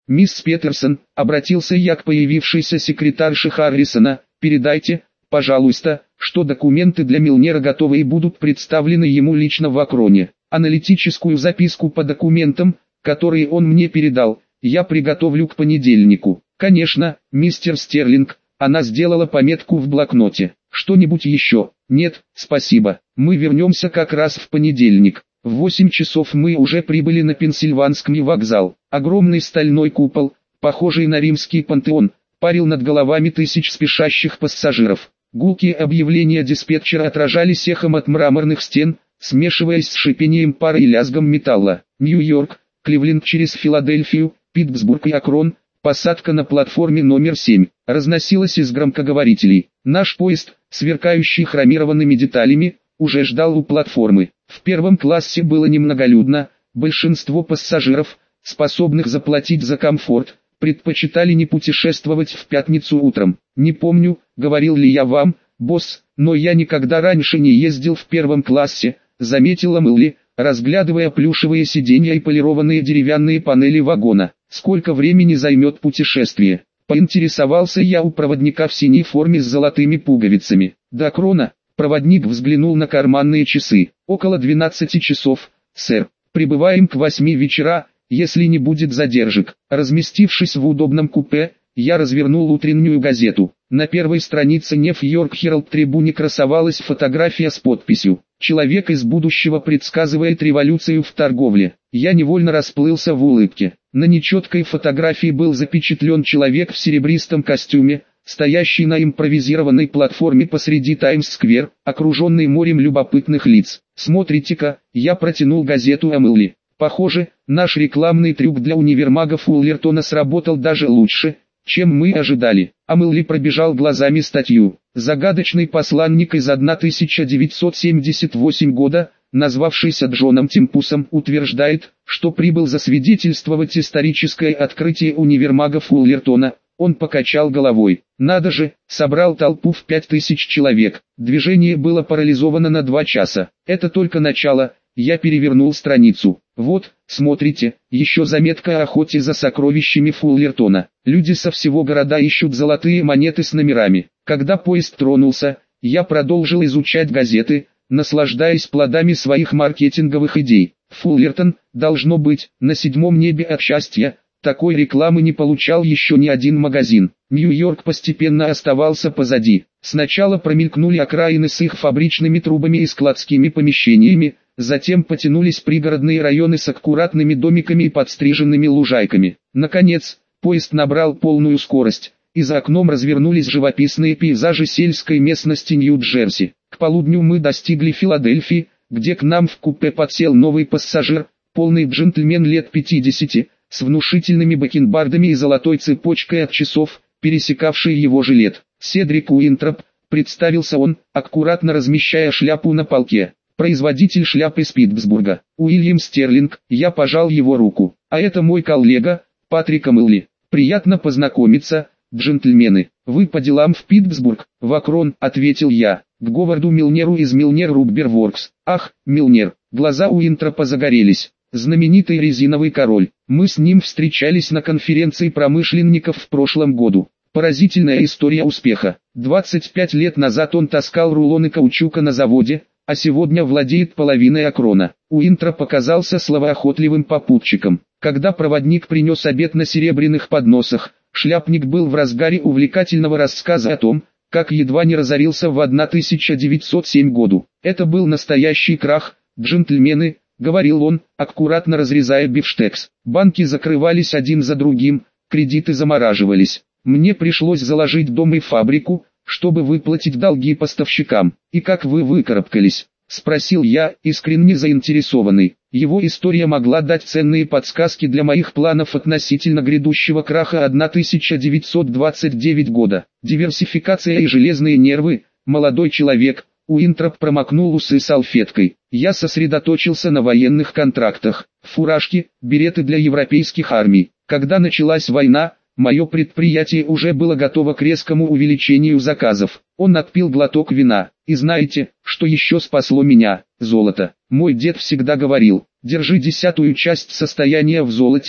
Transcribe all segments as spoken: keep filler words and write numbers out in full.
«Мисс Петерсон», — обратился я к появившейся секретарше Харрисона, — «передайте, пожалуйста, что документы для Милнера готовы и будут представлены ему лично в Акроне. Аналитическую записку по документам, которые он мне передал, я приготовлю к понедельнику». «Конечно, мистер Стерлинг», — она сделала пометку в блокноте. «Что-нибудь еще?» «Нет, спасибо. Мы вернемся как раз в понедельник». В восемь часов мы уже прибыли на Пенсильванский вокзал. Огромный стальной купол, похожий на римский пантеон, парил над головами тысяч спешащих пассажиров. Гулкие объявления диспетчера отражались эхом от мраморных стен, смешиваясь с шипением пара и лязгом металла. Нью-Йорк, Кливленд через Филадельфию, Питтсбург и Акрон, посадка на платформе номер семь, разносилась из громкоговорителей. Наш поезд, сверкающий хромированными деталями, уже ждал у платформы. В первом классе было немноголюдно, большинство пассажиров, способных заплатить за комфорт, предпочитали не путешествовать в пятницу утром. «Не помню, говорил ли я вам, босс, но я никогда раньше не ездил в первом классе», заметила Мэлли, разглядывая плюшевые сиденья и полированные деревянные панели вагона. «Сколько времени займет путешествие?» Поинтересовался я у проводника в синей форме с золотыми пуговицами. «До Акрона». Проводник взглянул на карманные часы. «Около двенадцати часов, сэр. Прибываем к восьми вечера, если не будет задержек». Разместившись в удобном купе, я развернул утреннюю газету. На первой странице Нью-Йорк Herald Tribune красовалась фотография с подписью «Человек из будущего предсказывает революцию в торговле». Я невольно расплылся в улыбке. На нечеткой фотографии был запечатлен человек в серебристом костюме, стоящий на импровизированной платформе посреди Таймс-сквер, окруженный морем любопытных лиц. «Смотрите-ка», я протянул газету Эмили. «Похоже, наш рекламный трюк для универмага Фуллертона сработал даже лучше, чем мы ожидали». Амелли пробежал глазами статью. Загадочный посланник из тысяча девятьсот семьдесят восьмого года, назвавшийся Джоном Тимпусом, утверждает, что прибыл засвидетельствовать историческое открытие универмага Фуллертона. Он покачал головой. «Надо же, собрал толпу в пять тысяч человек. Движение было парализовано на два часа. Это только начало». Я перевернул страницу. «Вот, смотрите, еще заметка о охоте за сокровищами Фуллертона. Люди со всего города ищут золотые монеты с номерами». Когда поезд тронулся, я продолжил изучать газеты, наслаждаясь плодами своих маркетинговых идей. Фуллертон, должно быть, на седьмом небе от счастья. Такой рекламы не получал еще ни один магазин. Нью-Йорк постепенно оставался позади. Сначала промелькнули окраины с их фабричными трубами и складскими помещениями, затем потянулись пригородные районы с аккуратными домиками и подстриженными лужайками. Наконец, поезд набрал полную скорость, и за окном развернулись живописные пейзажи сельской местности Нью-Джерси. К полудню мы достигли Филадельфии, где к нам в купе подсел новый пассажир, полный джентльмен лет пятидесяти, с внушительными бакенбардами и золотой цепочкой от часов, пересекавший его жилет. «Седрик Уинтроп», представился он, аккуратно размещая шляпу на полке. «Производитель шляп из Питтсбурга. Уильям Стерлинг». Я пожал его руку. «А это мой коллега, Патрик Мэлли. Приятно познакомиться, джентльмены. Вы по делам в Питтсбург?» «В Акрон», — ответил я. «К Говарду Милнеру из Милнер Руббер Воркс». «Ах, Милнер». Глаза Уинтропа загорелись. «Знаменитый резиновый король. Мы с ним встречались на конференции промышленников в прошлом году. Поразительная история успеха. двадцать пять лет назад он таскал рулоны каучука на заводе, а сегодня владеет половиной Акрона». Уинтроп показался словоохотливым попутчиком. Когда проводник принес обед на серебряных подносах, шляпник был в разгаре увлекательного рассказа о том, как едва не разорился в тысяча девятьсот седьмом году. «Это был настоящий крах, джентльмены», — говорил он, аккуратно разрезая бифштекс. «Банки закрывались один за другим, кредиты замораживались. Мне пришлось заложить дом и фабрику, чтобы выплатить долги поставщикам. И как вы выкарабкались?» — спросил я, искренне заинтересованный. Его история могла дать ценные подсказки для моих планов относительно грядущего краха тысяча девятьсот двадцать девятого года. «Диверсификация и железные нервы, молодой человек». Уинтроп промокнул усы салфеткой. «Я сосредоточился на военных контрактах. Фуражки, береты для европейских армий. Когда началась война, мое предприятие уже было готово к резкому увеличению заказов». Он отпил глоток вина. «И знаете, что еще спасло меня? Золото. Мой дед всегда говорил, держи десятую часть состояния в золоте,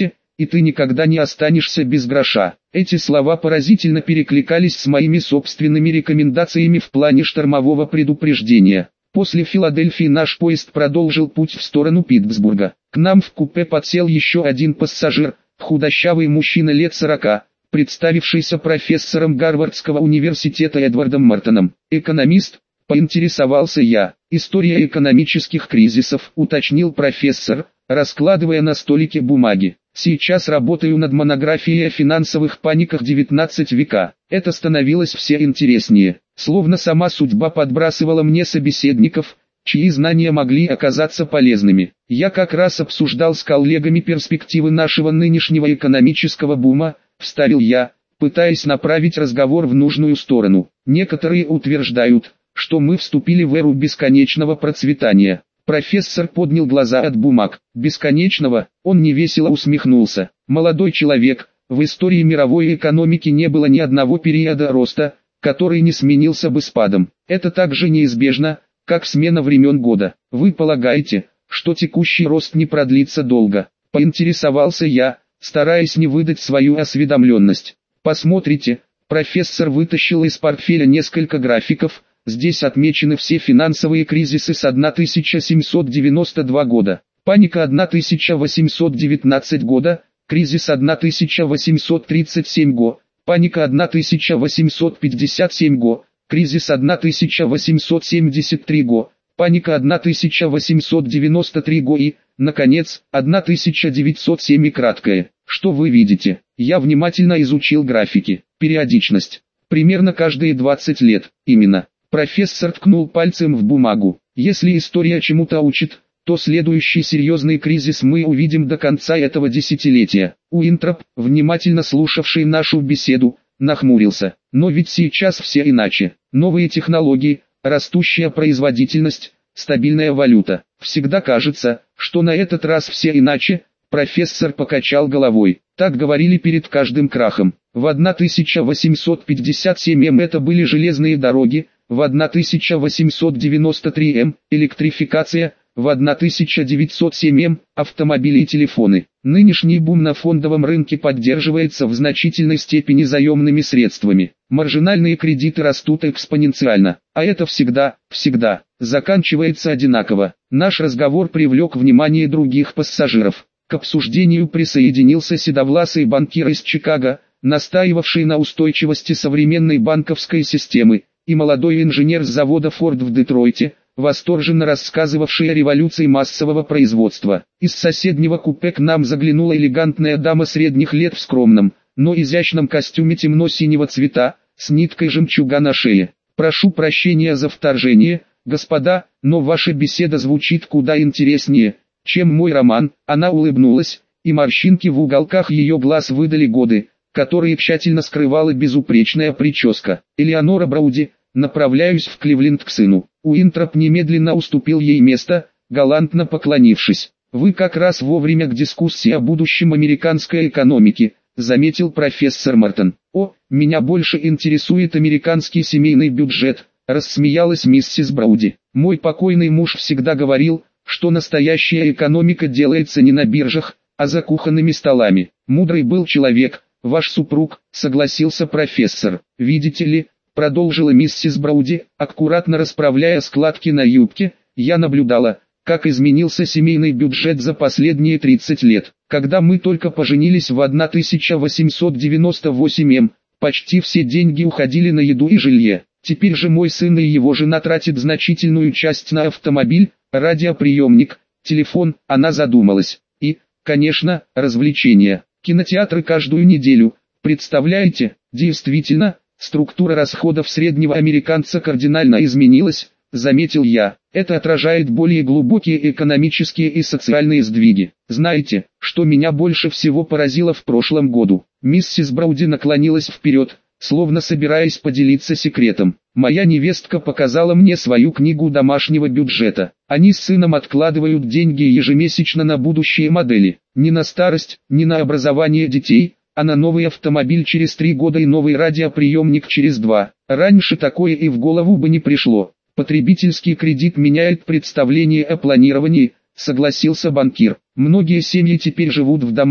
и ты никогда не останешься без гроша. Эти слова поразительно перекликались с моими собственными рекомендациями в плане штормового предупреждения. После Филадельфии наш поезд продолжил путь в сторону Питтсбурга. К нам в купе подсел еще один пассажир, худощавый мужчина лет сорока, представившийся профессором Гарвардского университета Эдвардом Мортоном. «Экономист?» – поинтересовался я. «История экономических кризисов», – уточнил профессор, раскладывая на столике бумаги. «Сейчас работаю над монографией о финансовых паниках девятнадцатого века». Это становилось все интереснее, словно сама судьба подбрасывала мне собеседников, чьи знания могли оказаться полезными. Я как раз обсуждал с коллегами перспективы нашего нынешнего экономического бума, вставил я, пытаясь направить разговор в нужную сторону. Некоторые утверждают, что мы вступили в эру бесконечного процветания. Профессор поднял глаза от бумаг. Бесконечного, он невесело усмехнулся. Молодой человек, в истории мировой экономики не было ни одного периода роста, который не сменился бы спадом. Это так же неизбежно, как смена времен года. Вы полагаете, что текущий рост не продлится долго? Поинтересовался я, стараясь не выдать свою осведомленность. Посмотрите, профессор вытащил из портфеля несколько графиков. Здесь отмечены все финансовые кризисы с тысяча семьсот девяносто два года, паника тысяча восемьсот девятнадцать года, кризис тысяча восемьсот тридцать семь года, паника тысяча восемьсот пятьдесят семь года, кризис тысяча восемьсот семьдесят три года, паника тысяча восемьсот девяносто три года и, наконец, тысяча девятьсот семь. И краткое. Что вы видите? Я внимательно изучил графики. Периодичность. Примерно каждые двадцать лет. Именно. Профессор ткнул пальцем в бумагу. Если история чему-то учит, то следующий серьезный кризис мы увидим до конца этого десятилетия. Уинтроп, внимательно слушавший нашу беседу, нахмурился. Но ведь сейчас все иначе. Новые технологии, растущая производительность, стабильная валюта. Всегда кажется, что на этот раз все иначе. Профессор покачал головой. Так говорили перед каждым крахом. В тысяча восемьсот пятьдесят седьмом это были железные дороги, в тысяча восемьсот девяносто третьем электрификация, в тысяча девятьсот седьмом автомобили и телефоны. Нынешний бум на фондовом рынке поддерживается в значительной степени заемными средствами. Маржинальные кредиты растут экспоненциально, а это всегда, всегда, заканчивается одинаково. Наш разговор привлек внимание других пассажиров. К обсуждению присоединился седовласый банкир из Чикаго, настаивавший на устойчивости современной банковской системы, и молодой инженер с завода Ford в Детройте, восторженно рассказывавший о революции массового производства. Из соседнего купе к нам заглянула элегантная дама средних лет в скромном, но изящном костюме темно-синего цвета, с ниткой жемчуга на шее. «Прошу прощения за вторжение, господа, но ваша беседа звучит куда интереснее, чем мой роман». Она улыбнулась, и морщинки в уголках ее глаз выдали годы, которые тщательно скрывала безупречная прическа. «Элеонора Брауди, направляюсь в Кливленд к сыну». Уинтроп немедленно уступил ей место, галантно поклонившись. «Вы как раз вовремя к дискуссии о будущем американской экономики», заметил профессор Мортон. «О, меня больше интересует американский семейный бюджет», рассмеялась миссис Брауди. «Мой покойный муж всегда говорил, что настоящая экономика делается не на биржах, а за кухонными столами. Мудрый был человек, ваш супруг», согласился профессор. «Видите ли», продолжила миссис Брауди, аккуратно расправляя складки на юбке, «я наблюдала, как изменился семейный бюджет за последние тридцать лет. Когда мы только поженились в тысяча восемьсот девяносто восьмом, почти все деньги уходили на еду и жилье. Теперь же мой сын и его жена тратят значительную часть на автомобиль, радиоприемник, телефон». Она задумалась. «И, конечно, развлечения. Кинотеатры каждую неделю. Представляете, действительно, структура расходов среднего американца кардинально изменилась», заметил я. «Это отражает более глубокие экономические и социальные сдвиги. Знаете, что меня больше всего поразило в прошлом году?» Миссис Брауди наклонилась вперед, словно собираясь поделиться секретом. «Моя невестка показала мне свою книгу домашнего бюджета. Они с сыном откладывают деньги ежемесячно на будущие модели. Не на старость, не на образование детей, а на новый автомобиль через три года и новый радиоприемник через два. Раньше такое и в голову бы не пришло. Потребительский кредит меняет представление о планировании», согласился банкир. «Многие семьи теперь живут в домах,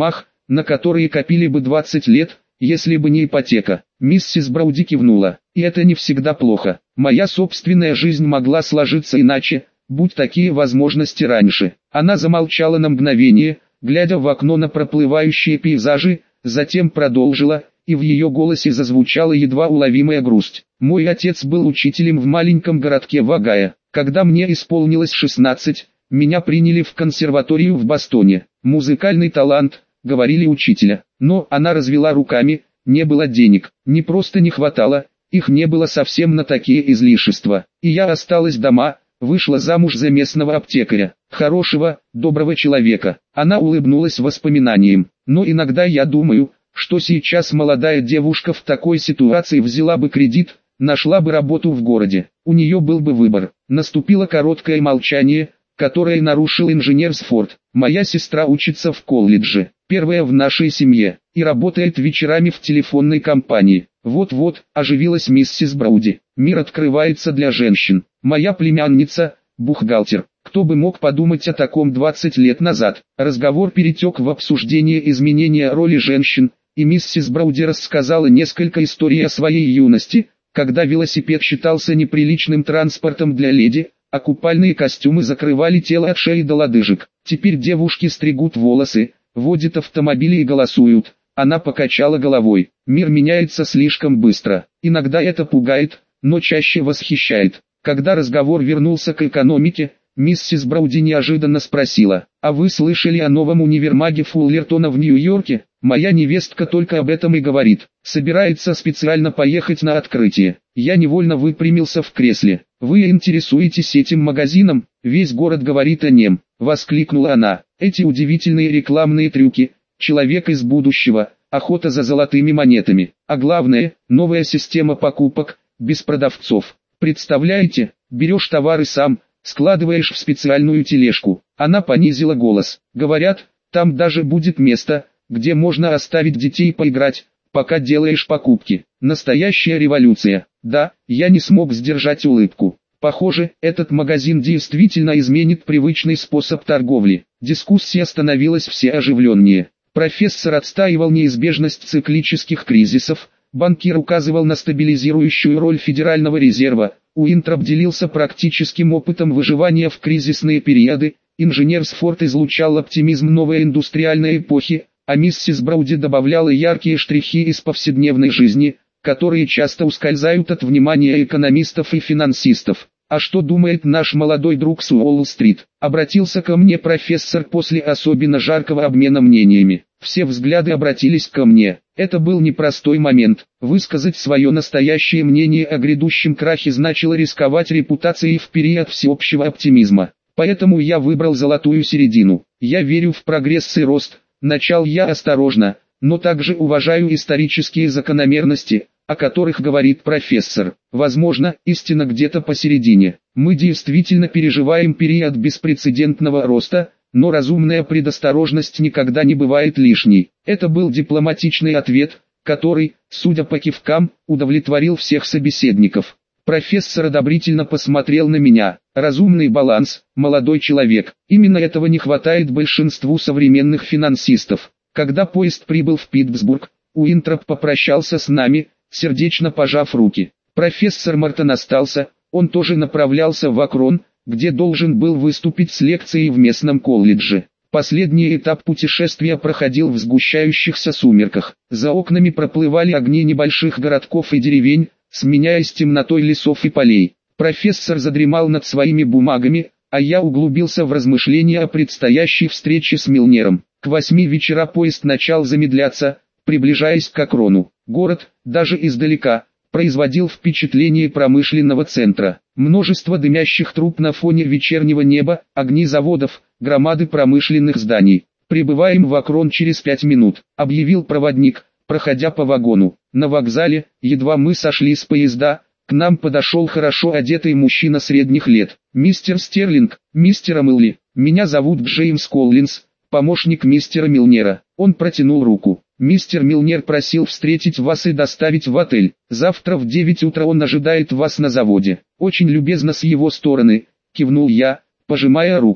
на которые копили бы двадцать лет, если бы не ипотека. Миссис Брауди кивнула. И это не всегда плохо. Моя собственная жизнь могла сложиться иначе, будь такие возможности раньше. Она замолчала на мгновение, глядя в окно на проплывающие пейзажи, затем продолжила, и в ее голосе зазвучала едва уловимая грусть. Мой отец был учителем в маленьком городке Вагая. Когда мне исполнилось шестнадцать, меня приняли в консерваторию в Бостоне. Музыкальный талант, говорили учителя. Но она развела руками, не было денег, не просто не хватало, их не было совсем на такие излишества. И я осталась дома, вышла замуж за местного аптекаря, хорошего, доброго человека. Она улыбнулась воспоминаниям. Но иногда я думаю, что сейчас молодая девушка в такой ситуации взяла бы кредит, нашла бы работу в городе. У нее был бы выбор. Наступило короткое молчание, которое нарушил инженер Сфорд. Моя сестра учится в колледже, первая в нашей семье, и работает вечерами в телефонной компании. Вот-вот, оживилась миссис Брауди. Мир открывается для женщин. Моя племянница, бухгалтер. Кто бы мог подумать о таком двадцать лет назад. Разговор перетек в обсуждение изменения роли женщин, и миссис Брауди рассказала несколько историй о своей юности, когда велосипед считался неприличным транспортом для леди, а купальные костюмы закрывали тело от шеи до лодыжек. Теперь девушки стригут волосы, водят автомобили и голосуют. Она покачала головой. Мир меняется слишком быстро. Иногда это пугает, но чаще восхищает. Когда разговор вернулся к экономике, миссис Брауди неожиданно спросила: «А вы слышали о новом универмаге Фуллертона в Нью-Йорке? Моя невестка только об этом и говорит. Собирается специально поехать на открытие». Я невольно выпрямился в кресле. «Вы интересуетесь этим магазином? Весь город говорит о нем», — воскликнула она. «Эти удивительные рекламные трюки, человек из будущего, охота за золотыми монетами. А главное, новая система покупок, без продавцов. Представляете, берешь товары сам, складываешь в специальную тележку». Она понизила голос. «Говорят, там даже будет место, где можно оставить детей поиграть, пока делаешь покупки. Настоящая революция». Да, я не смог сдержать улыбку. Похоже, этот магазин действительно изменит привычный способ торговли. Дискуссия становилась все оживленнее. Профессор отстаивал неизбежность циклических кризисов, банкир указывал на стабилизирующую роль Федерального резерва, Уинтроп делился практическим опытом выживания в кризисные периоды, инженер Сфорд излучал оптимизм новой индустриальной эпохи, а миссис Брауди добавляла яркие штрихи из повседневной жизни, которые часто ускользают от внимания экономистов и финансистов. «А что думает наш молодой друг с Уолл-стрит?» — обратился ко мне профессор после особенно жаркого обмена мнениями. Все взгляды обратились ко мне. Это был непростой момент. Высказать свое настоящее мнение о грядущем крахе значило рисковать репутацией в период всеобщего оптимизма. Поэтому я выбрал золотую середину. Я верю в прогресс и рост. Начал я осторожно, но также уважаю исторические закономерности, о которых говорит профессор. Возможно, истина где-то посередине. Мы действительно переживаем период беспрецедентного роста, но разумная предосторожность никогда не бывает лишней. Это был дипломатичный ответ, который, судя по кивкам, удовлетворил всех собеседников. Профессор одобрительно посмотрел на меня. Разумный баланс, молодой человек. Именно этого не хватает большинству современных финансистов. Когда поезд прибыл в Питтсбург, Уинтроп попрощался с нами, сердечно пожав руки. Профессор Мартон остался, он тоже направлялся в Акрон, где должен был выступить с лекцией в местном колледже. Последний этап путешествия проходил в сгущающихся сумерках. За окнами проплывали огни небольших городков и деревень, сменяясь темнотой лесов и полей. Профессор задремал над своими бумагами, а я углубился в размышления о предстоящей встрече с Милнером. К восьми вечера поезд начал замедляться, приближаясь к Акрону. Город, даже издалека, производил впечатление промышленного центра. Множество дымящих труб на фоне вечернего неба, огни заводов, громады промышленных зданий. «Прибываем в Акрон через пять минут», — объявил проводник, проходя по вагону. На вокзале, едва мы сошли с поезда, к нам подошел хорошо одетый мужчина средних лет. «Мистер Стерлинг, мистер Милли, меня зовут Джеймс Коллинз, помощник мистера Милнера». Он протянул руку. «Мистер Милнер просил встретить вас и доставить в отель. Завтра в девять утра он ожидает вас на заводе». «Очень любезно с его стороны», — кивнул я, пожимая руку.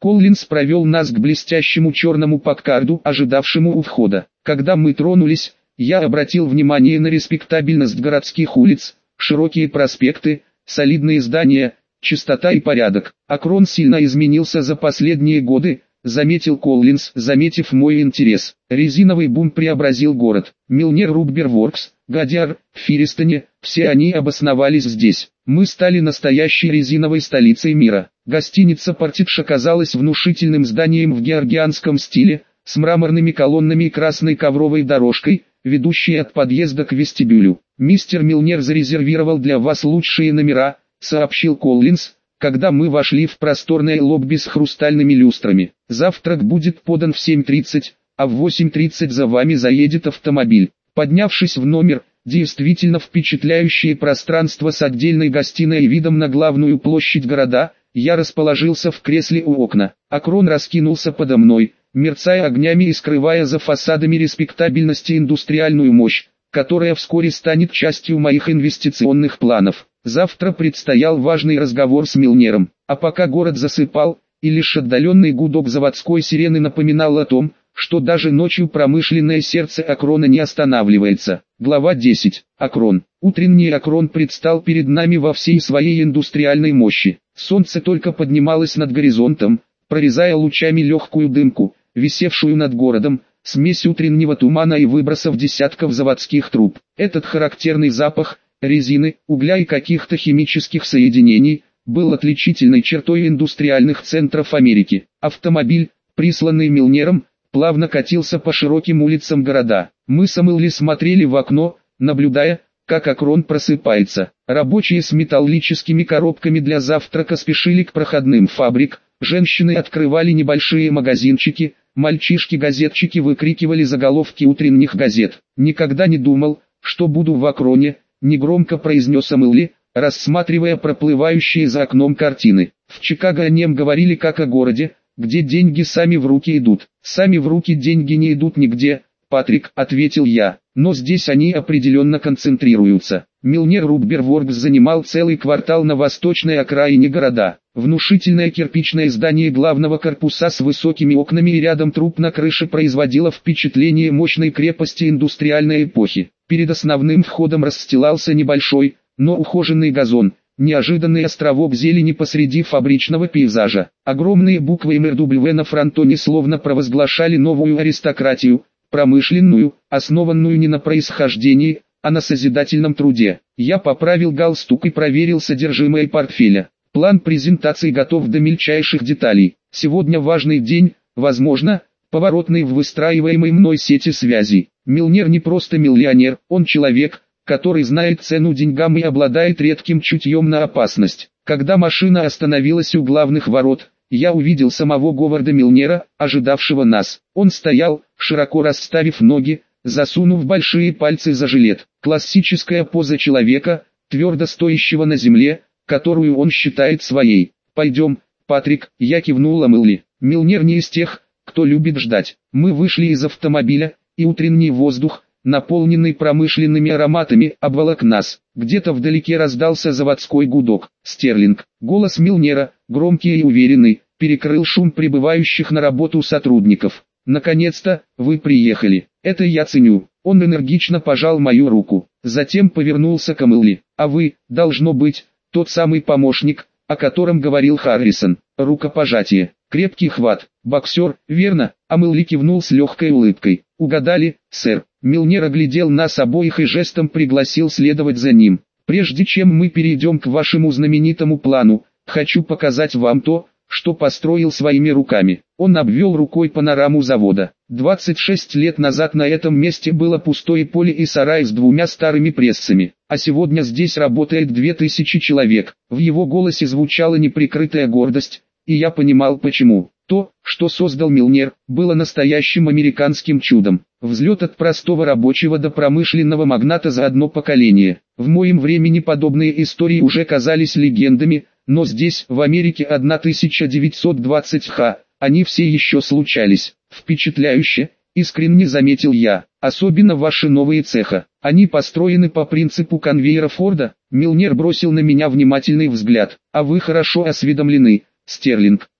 Коллинз провел нас к блестящему черному Паккарду, ожидавшему у входа. Когда мы тронулись, я обратил внимание на респектабельность городских улиц, широкие проспекты, солидные здания, чистота и порядок. Акрон сильно изменился за последние годы, заметил Коллинз, заметив мой интерес. Резиновый бум преобразил город. Милнер, Руббер Воркс, Гадиар, Фиристоне, все они обосновались здесь. Мы стали настоящей резиновой столицей мира. Гостиница «Портидж» оказалась внушительным зданием в георгианском стиле, с мраморными колоннами и красной ковровой дорожкой, ведущей от подъезда к вестибюлю. «Мистер Милнер зарезервировал для вас лучшие номера», — сообщил Коллинз, когда мы вошли в просторное лобби с хрустальными люстрами. «Завтрак будет подан в семь тридцать, а в восемь тридцать за вами заедет автомобиль». Поднявшись в номер, действительно впечатляющее пространство с отдельной гостиной и видом на главную площадь города, я расположился в кресле у окна. Акрон раскинулся подо мной, мерцая огнями и скрывая за фасадами респектабельности индустриальную мощь, которая вскоре станет частью моих инвестиционных планов. Завтра предстоял важный разговор с Милнером, а пока город засыпал, и лишь отдаленный гудок заводской сирены напоминал о том, что даже ночью промышленное сердце Акрона не останавливается. Глава десять. Акрон. Утренний Акрон предстал перед нами во всей своей индустриальной мощи. Солнце только поднималось над горизонтом, прорезая лучами легкую дымку, висевшую над городом, смесь утреннего тумана и выбросов десятков заводских труб. Этот характерный запах резины, угля и каких-то химических соединений был отличительной чертой индустриальных центров Америки. Автомобиль, присланный Милнером, плавно катился по широким улицам города. Мы с Эмили смотрели в окно, наблюдая, как Акрон просыпается. Рабочие с металлическими коробками для завтрака спешили к проходным фабрик, женщины открывали небольшие магазинчики, мальчишки-газетчики выкрикивали заголовки утренних газет. «Никогда не думал, что буду в Акроне», — негромко произнес Эмили, рассматривая проплывающие за окном картины. «В Чикаго о нем говорили как о городе, где деньги сами в руки идут». «Сами в руки деньги не идут нигде, Патрик», — ответил я, — «но здесь они определенно концентрируются». Милнер Руббер Воркс занимал целый квартал на восточной окраине города. Внушительное кирпичное здание главного корпуса с высокими окнами и рядом труб на крыше производило впечатление мощной крепости индустриальной эпохи. Перед основным входом расстилался небольшой, но ухоженный газон, неожиданный островок зелени посреди фабричного пейзажа. Огромные буквы эм эр дабл ю на фронтоне словно провозглашали новую аристократию, промышленную, основанную не на происхождении, а на созидательном труде. Я поправил галстук и проверил содержимое портфеля. План презентации готов до мельчайших деталей. Сегодня важный день, возможно, поворотный в выстраиваемой мной сети связей. Милнер не просто миллионер, он человек, который знает цену деньгам и обладает редким чутьем на опасность. Когда машина остановилась у главных ворот, я увидел самого Говарда Милнера, ожидавшего нас. Он стоял, широко расставив ноги, засунув большие пальцы за жилет. Классическая поза человека, твердо стоящего на земле, которую он считает своей. «Пойдем, Патрик», — я кивнул Эмили. Милнер не из тех, кто любит ждать. Мы вышли из автомобиля, и утренний воздух, наполненный промышленными ароматами, обволок нас. Где-то вдалеке раздался заводской гудок. «Стерлинг». Голос Милнера, громкий и уверенный, перекрыл шум прибывающих на работу сотрудников. «Наконец-то, вы приехали. Это я ценю». Он энергично пожал мою руку. Затем повернулся к Эмили. «А вы, должно быть, тот самый помощник, о котором говорил Харрисон». Рукопожатие. Крепкий хват. «Боксер, верно?» Эмили кивнул с легкой улыбкой. «Угадали, сэр». Милнер оглядел нас обоих и жестом пригласил следовать за ним. «Прежде чем мы перейдем к вашему знаменитому плану, хочу показать вам то, что построил своими руками». Он обвел рукой панораму завода. двадцать шесть лет назад на этом месте было пустое поле и сарай с двумя старыми прессами, а сегодня здесь работает две тысячи человек. В его голосе звучала неприкрытая гордость, и я понимал почему. То, что создал Милнер, было настоящим американским чудом. Взлет от простого рабочего до промышленного магната за одно поколение. В моем времени подобные истории уже казались легендами, но здесь, в Америке тысяча девятьсот двадцать ха, они все еще случались. Впечатляюще, искренне заметил я. Особенно ваши новые цеха. Они построены по принципу конвейера Форда. Милнер бросил на меня внимательный взгляд. А вы хорошо осведомлены, Стерлинг. Да,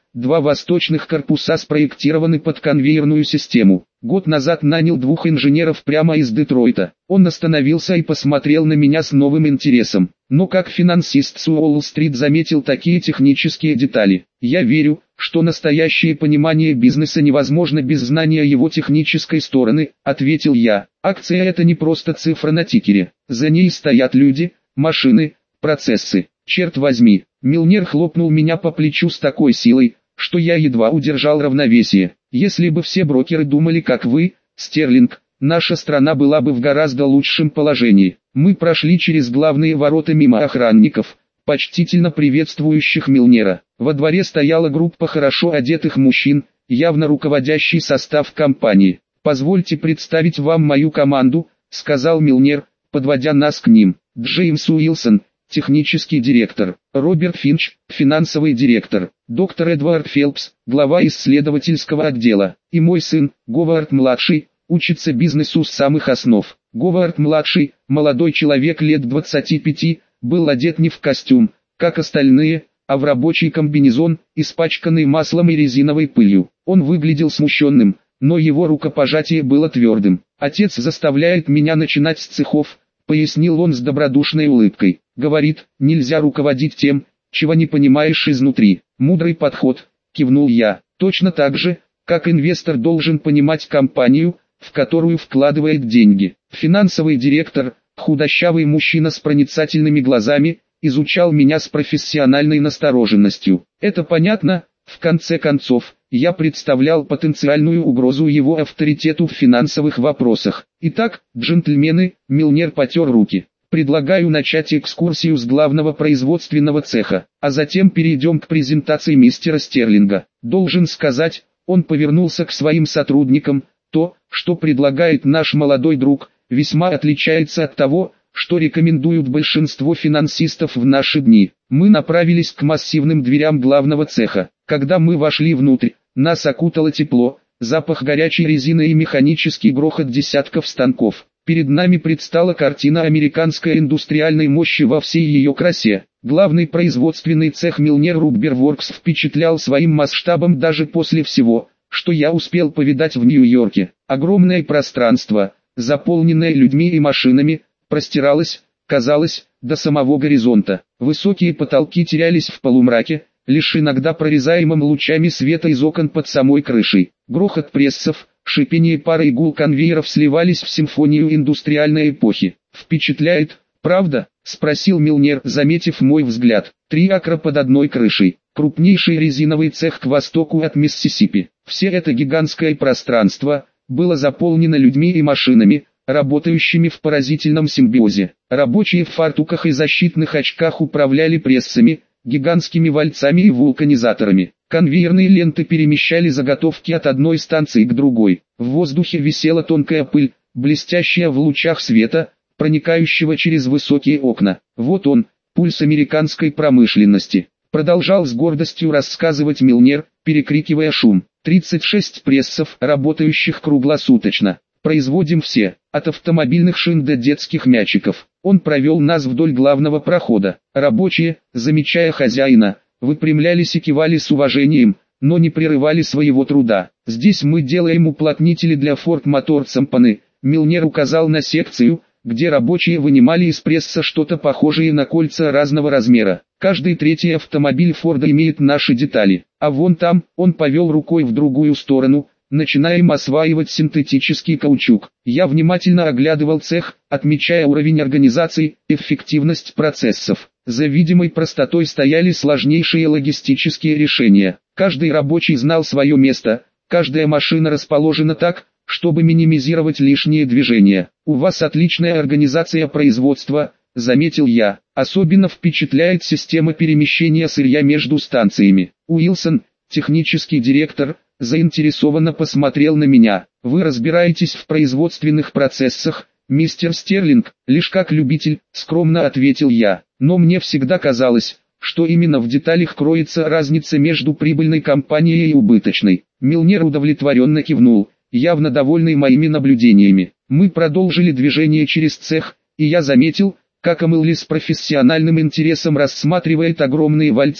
два восточных корпуса спроектированы под конвейерную систему. Год назад нанял двух инженеров прямо из Детройта. Он остановился и посмотрел на меня с новым интересом. Но как финансист с Уолл-стрит заметил такие технические детали. Я верю, что настоящее понимание бизнеса невозможно без знания его технической стороны, ответил я. Акция — это не просто цифра на тикере. За ней стоят люди, машины, процессы. Черт возьми, Милнер хлопнул меня по плечу с такой силой, что я едва удержал равновесие. Если бы все брокеры думали как вы, Стерлинг, наша страна была бы в гораздо лучшем положении. Мы прошли через главные ворота мимо охранников, почтительно приветствующих Милнера. Во дворе стояла группа хорошо одетых мужчин, явно руководящий состав компании. «Позвольте представить вам мою команду», — сказал Милнер, подводя нас к ним. Джеймс Уилсон, технический директор, Роберт Финч, финансовый директор, доктор Эдвард Фелпс, глава исследовательского отдела, и мой сын, Говард-младший, учится бизнесу с самых основ. Говард-младший, молодой человек лет двадцати пяти, был одет не в костюм, как остальные, а в рабочий комбинезон, испачканный маслом и резиновой пылью. Он выглядел смущенным, но его рукопожатие было твердым. «Отец заставляет меня начинать с цехов», — пояснил он с добродушной улыбкой. «Говорит, нельзя руководить тем, чего не понимаешь изнутри». «Мудрый подход», — кивнул я. «Точно так же, как инвестор должен понимать компанию, в которую вкладывает деньги». Финансовый директор, худощавый мужчина с проницательными глазами, изучал меня с профессиональной настороженностью. «Это понятно, в конце концов, я представлял потенциальную угрозу его авторитету в финансовых вопросах. Итак, джентльмены», — Милнер потер руки, — «предлагаю начать экскурсию с главного производственного цеха, а затем перейдем к презентации мистера Стерлинга. Должен сказать», — он повернулся к своим сотрудникам, — «то, что предлагает наш молодой друг, весьма отличается от того, что рекомендуют большинство финансистов в наши дни». Мы направились к массивным дверям главного цеха. Когда мы вошли внутрь, нас окутало тепло, запах горячей резины и механический грохот десятков станков. Перед нами предстала картина американской индустриальной мощи во всей ее красе. Главный производственный цех Милнер Rubber Works впечатлял своим масштабом даже после всего, что я успел повидать в Нью-Йорке. Огромное пространство, заполненное людьми и машинами, простиралось, казалось, до самого горизонта. Высокие потолки терялись в полумраке, лишь иногда прорезаемым лучами света из окон под самой крышей. Грохот прессов, шипение пара и гул конвейеров сливались в симфонию индустриальной эпохи. «Впечатляет, правда?» — спросил Милнер, заметив мой взгляд. «Три акра под одной крышей. Крупнейший резиновый цех к востоку от Миссисипи. Все это гигантское пространство было заполнено людьми и машинами, работающими в поразительном симбиозе. Рабочие в фартуках и защитных очках управляли прессами, гигантскими вальцами и вулканизаторами. Конвейерные ленты перемещали заготовки от одной станции к другой. В воздухе висела тонкая пыль, блестящая в лучах света, проникающего через высокие окна. «Вот он, пульс американской промышленности», — продолжал с гордостью рассказывать Милнер, перекрикивая шум. тридцать шесть прессов, работающих круглосуточно. Производим все, от автомобильных шин до детских мячиков. Он провел нас вдоль главного прохода. Рабочие, замечая хозяина, выпрямлялись и кивали с уважением, но не прерывали своего труда. «Здесь мы делаем уплотнители для Ford Motor Company», — Милнер указал на секцию, где рабочие вынимали из пресса что-то похожее на кольца разного размера. «Каждый третий автомобиль Форда имеет наши детали. А вон там», — он повел рукой в другую сторону, — «начинаем осваивать синтетический каучук». Я внимательно оглядывал цех, отмечая уровень организации, эффективность процессов. За видимой простотой стояли сложнейшие логистические решения. Каждый рабочий знал свое место, каждая машина расположена так, чтобы минимизировать лишние движения. «У вас отличная организация производства», — заметил я. «Особенно впечатляет система перемещения сырья между станциями». Уилсон, технический директор, заинтересованно посмотрел на меня. «Вы разбираетесь в производственных процессах, мистер Стерлинг?» «Лишь как любитель», — скромно ответил я. «Но мне всегда казалось, что именно в деталях кроется разница между прибыльной компанией и убыточной». Милнер удовлетворенно кивнул, явно довольный моими наблюдениями. Мы продолжили движение через цех, и я заметил, как Эмилли с профессиональным интересом рассматривает огромные вальцы,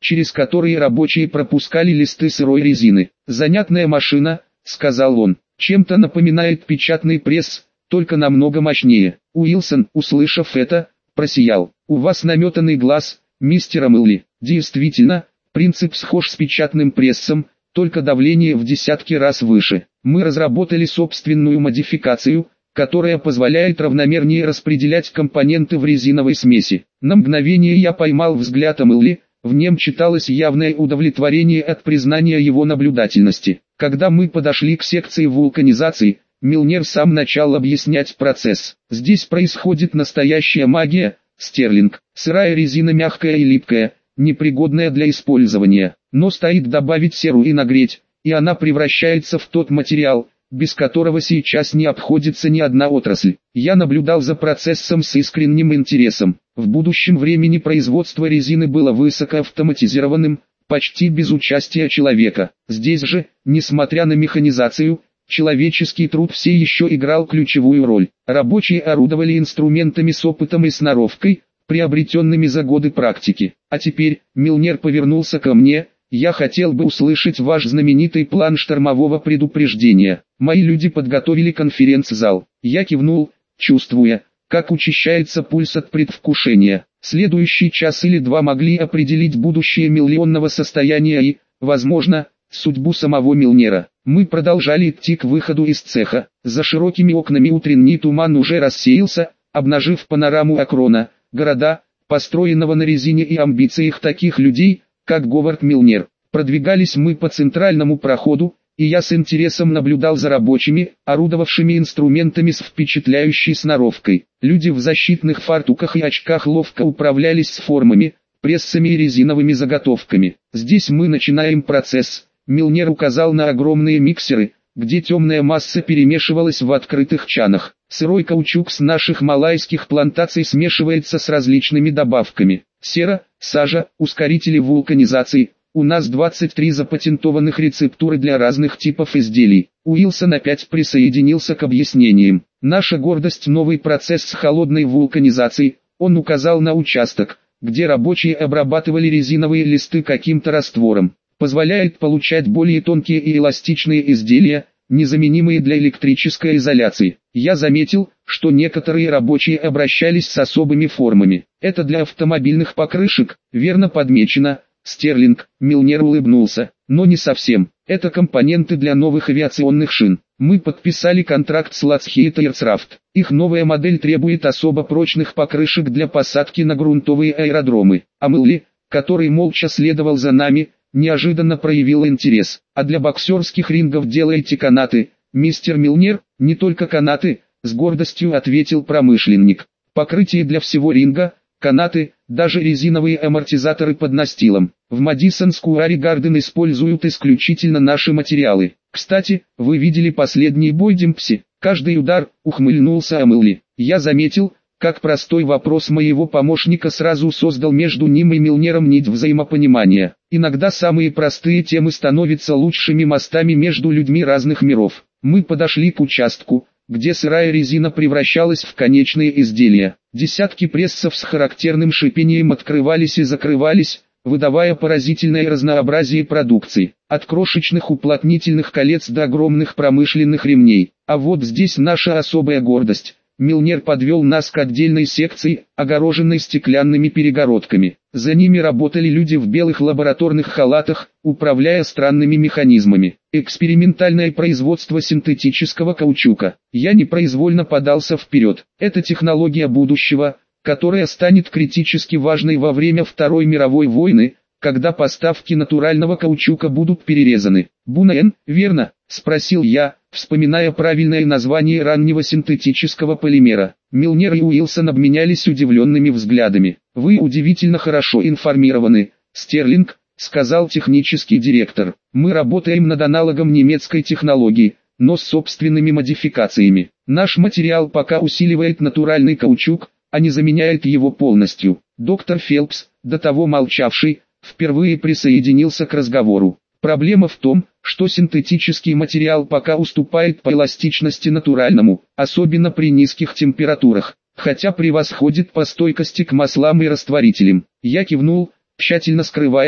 через которые рабочие пропускали листы сырой резины. «Занятная машина», — сказал он, — «чем-то напоминает печатный пресс, только намного мощнее». Уилсон, услышав это, просиял. «У вас наметанный глаз, мистер Амелли». Действительно, принцип схож с печатным прессом, только давление в десятки раз выше. Мы разработали собственную модификацию, которая позволяет равномернее распределять компоненты в резиновой смеси. На мгновение я поймал взгляд Амелли, в нем читалось явное удовлетворение от признания его наблюдательности. Когда мы подошли к секции вулканизации, Милнер сам начал объяснять процесс. «Здесь происходит настоящая магия, Стерлинг. Сырая резина мягкая и липкая, непригодная для использования, но стоит добавить серу и нагреть, и она превращается в тот материал, без которого сейчас не обходится ни одна отрасль». Я наблюдал за процессом с искренним интересом. В будущем времени производство резины было высокоавтоматизированным, почти без участия человека. Здесь же, несмотря на механизацию, человеческий труд все еще играл ключевую роль. Рабочие орудовали инструментами с опытом и сноровкой, приобретенными за годы практики. А теперь, Милнер повернулся ко мне, я хотел бы услышать ваш знаменитый план штормового предупреждения. Мои люди подготовили конференц-зал. Я кивнул, чувствуя, как учащается пульс от предвкушения. Следующий час или два могли определить будущее миллионного состояния и, возможно, судьбу самого Милнера. Мы продолжали идти к выходу из цеха. За широкими окнами утренний туман уже рассеялся, обнажив панораму Акрона, города, построенного на резине и амбициях таких людей, как Говард Милнер. Продвигались мы по центральному проходу, и я с интересом наблюдал за рабочими, орудовавшими инструментами с впечатляющей сноровкой. Люди в защитных фартуках и очках ловко управлялись с формами, прессами и резиновыми заготовками. «Здесь мы начинаем процесс», — Милнер указал на огромные миксеры, где темная масса перемешивалась в открытых чанах. Сырой каучук с наших малайских плантаций смешивается с различными добавками. Сера, сажа, ускорители вулканизации. У нас двадцать три запатентованных рецептуры для разных типов изделий. Уилсон опять присоединился к объяснениям. Наша гордость — новый процесс с холодной вулканизацией. Он указал на участок, где рабочие обрабатывали резиновые листы каким-то раствором. Позволяет получать более тонкие и эластичные изделия, незаменимые для электрической изоляции. Я заметил, что некоторые рабочие обращались с особыми формами. Это для автомобильных покрышек, верно подмечено, Стерлинг. Милнер улыбнулся. Но не совсем. Это компоненты для новых авиационных шин. Мы подписали контракт с Lockheed Aircraft. Их новая модель требует особо прочных покрышек для посадки на грунтовые аэродромы. А Милли, который молча следовал за нами, неожиданно проявил интерес. «А для боксерских рингов делаете канаты, мистер Милнер?» «Не только канаты», — с гордостью ответил промышленник. «Покрытие для всего ринга, канаты, даже резиновые амортизаторы под настилом. В Madison Square Garden используют исключительно наши материалы. Кстати, вы видели последний бой Демпси?» «Каждый удар», — ухмыльнулся Амелли. Я заметил, как простой вопрос моего помощника сразу создал между ним и Милнером нить взаимопонимания. Иногда самые простые темы становятся лучшими мостами между людьми разных миров. Мы подошли к участку, где сырая резина превращалась в конечные изделия. Десятки прессов с характерным шипением открывались и закрывались, выдавая поразительное разнообразие продукции, от крошечных уплотнительных колец до огромных промышленных ремней. А вот здесь наша особая гордость. Милнер подвел нас к отдельной секции, огороженной стеклянными перегородками. За ними работали люди в белых лабораторных халатах, управляя странными механизмами. Экспериментальное производство синтетического каучука. Я непроизвольно подался вперед. Это технология будущего, которая станет критически важной во время Второй мировой войны, когда поставки натурального каучука будут перерезаны. «Бунаэн, верно?» — спросил я, вспоминая правильное название раннего синтетического полимера. Милнер и Уилсон обменялись удивленными взглядами. «Вы удивительно хорошо информированы, Стерлинг», — сказал технический директор. «Мы работаем над аналогом немецкой технологии, но с собственными модификациями. Наш материал пока усиливает натуральный каучук, а не заменяет его полностью». Доктор Фелпс, до того молчавший, впервые присоединился к разговору. «Проблема в том, что синтетический материал пока уступает по эластичности натуральному, особенно при низких температурах, хотя превосходит по стойкости к маслам и растворителям». Я кивнул, тщательно скрывая,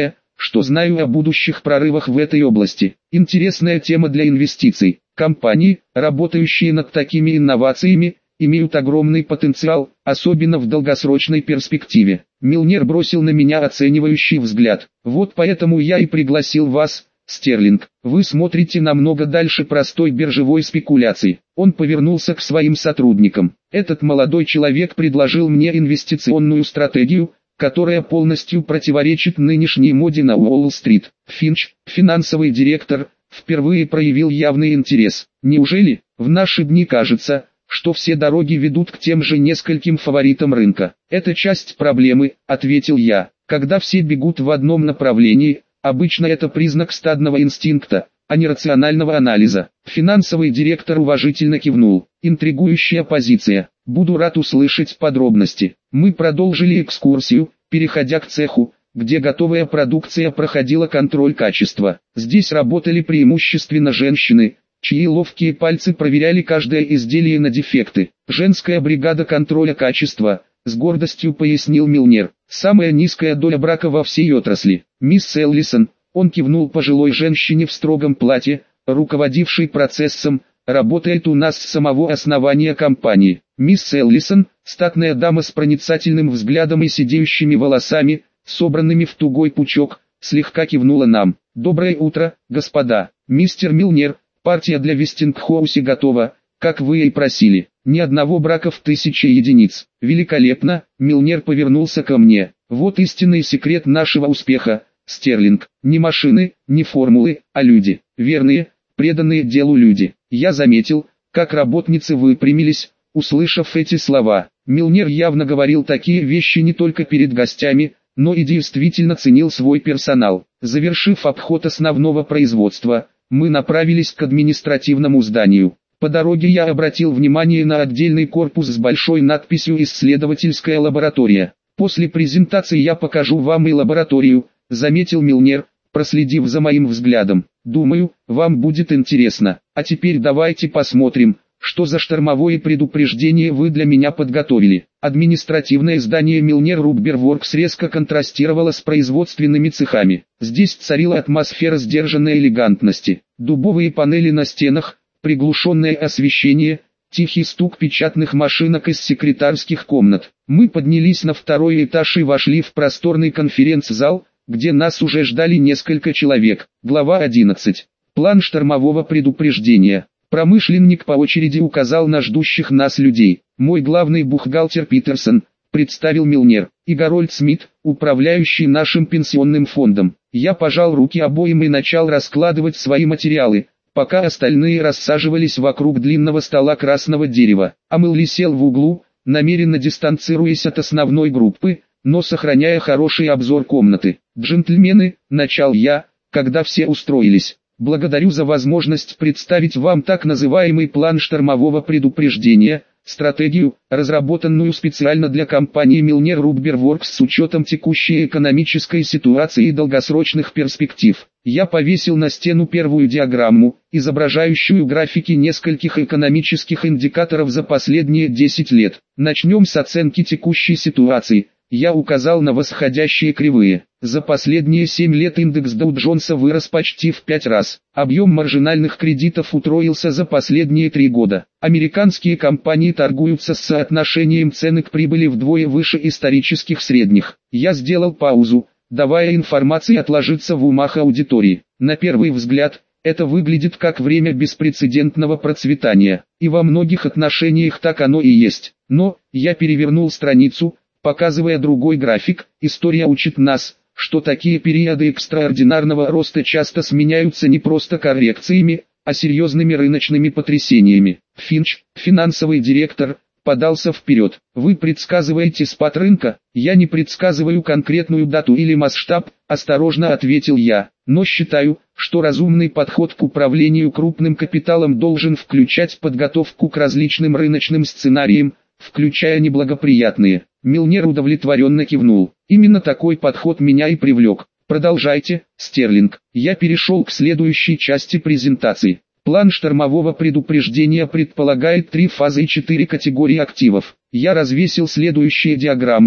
что знаю о будущих прорывах в этой области. Интересная тема для инвестиций. Компании, работающие над такими инновациями, имеют огромный потенциал, особенно в долгосрочной перспективе. Милнер бросил на меня оценивающий взгляд. Вот поэтому я и пригласил вас, Стерлинг. Вы смотрите намного дальше простой биржевой спекуляции. Он повернулся к своим сотрудникам. Этот молодой человек предложил мне инвестиционную стратегию, которая полностью противоречит нынешней моде на Уолл-стрит. Финч, финансовый директор, впервые проявил явный интерес. Неужели, в наши дни кажется, что все дороги ведут к тем же нескольким фаворитам рынка? Это часть проблемы, ответил я. Когда все бегут в одном направлении, обычно это признак стадного инстинкта, а не рационального анализа. Финансовый директор уважительно кивнул. Интригующая позиция. Буду рад услышать подробности. Мы продолжили экскурсию, переходя к цеху, где готовая продукция проходила контроль качества. Здесь работали преимущественно женщины, чьи ловкие пальцы проверяли каждое изделие на дефекты. Женская бригада контроля качества, с гордостью пояснил Милнер. Самая низкая доля брака во всей отрасли. Мисс Эллисон, он кивнул пожилой женщине в строгом платье, руководившей процессом, работает у нас с самого основания компании. Мисс Эллисон, статная дама с проницательным взглядом и сидеющими волосами, собранными в тугой пучок, слегка кивнула нам. Доброе утро, господа. Мистер Милнер, партия для Вестингхаусе готова, как вы и просили. Ни одного брака в тысячи единиц. Великолепно. Милнер повернулся ко мне. Вот истинный секрет нашего успеха, Стерлинг. Не машины, не формулы, а люди. Верные, преданные делу люди. Я заметил, как работницы выпрямились, услышав эти слова. Милнер явно говорил такие вещи не только перед гостями, но и действительно ценил свой персонал. Завершив обход основного производства, мы направились к административному зданию. По дороге я обратил внимание на отдельный корпус с большой надписью «Исследовательская лаборатория». После презентации я покажу вам и лабораторию, заметил Милнер, проследив за моим взглядом. Думаю, вам будет интересно. А теперь давайте посмотрим, что за штормовое предупреждение вы для меня подготовили. Административное здание Милнер Rubber Works резко контрастировало с производственными цехами. Здесь царила атмосфера сдержанной элегантности. Дубовые панели на стенах, приглушенное освещение, тихий стук печатных машинок из секретарских комнат. Мы поднялись на второй этаж и вошли в просторный конференц-зал, где нас уже ждали несколько человек. Глава одиннадцать. План штормового предупреждения. Промышленник по очереди указал на ждущих нас людей. Мой главный бухгалтер Питерсон, представил Милнер, и Гарольд Смит, управляющий нашим пенсионным фондом. Я пожал руки обоим и начал раскладывать свои материалы, пока остальные рассаживались вокруг длинного стола красного дерева. А Милли сел в углу, намеренно дистанцируясь от основной группы, но сохраняя хороший обзор комнаты. «Джентльмены», — начал я, когда все устроились, — «благодарю за возможность представить вам так называемый план штормового предупреждения, стратегию, разработанную специально для компании Miller Rubber Works с учетом текущей экономической ситуации и долгосрочных перспектив». Я повесил на стену первую диаграмму, изображающую графики нескольких экономических индикаторов за последние десять лет. Начнем с оценки текущей ситуации. Я указал на восходящие кривые. За последние семь лет индекс Dow Джонса вырос почти в пять раз. Объем маржинальных кредитов утроился за последние три года. Американские компании торгуются с соотношением цены к прибыли вдвое выше исторических средних. Я сделал паузу, давая информации отложиться в умах аудитории. На первый взгляд, это выглядит как время беспрецедентного процветания. И во многих отношениях так оно и есть. Но, я перевернул страницу, показывая другой график. История учит нас, что такие периоды экстраординарного роста часто сменяются не просто коррекциями, а серьезными рыночными потрясениями. Финч, финансовый директор, подался вперед. Вы предсказываете спад рынка? Я не предсказываю конкретную дату или масштаб, осторожно ответил я, но считаю, что разумный подход к управлению крупным капиталом должен включать подготовку к различным рыночным сценариям, включая неблагоприятные. Милнер удовлетворенно кивнул. Именно такой подход меня и привлек. Продолжайте, Стерлинг. Я перешел к следующей части презентации. План штормового предупреждения предполагает три фазы и четыре категории активов. Я развесил следующие диаграммы,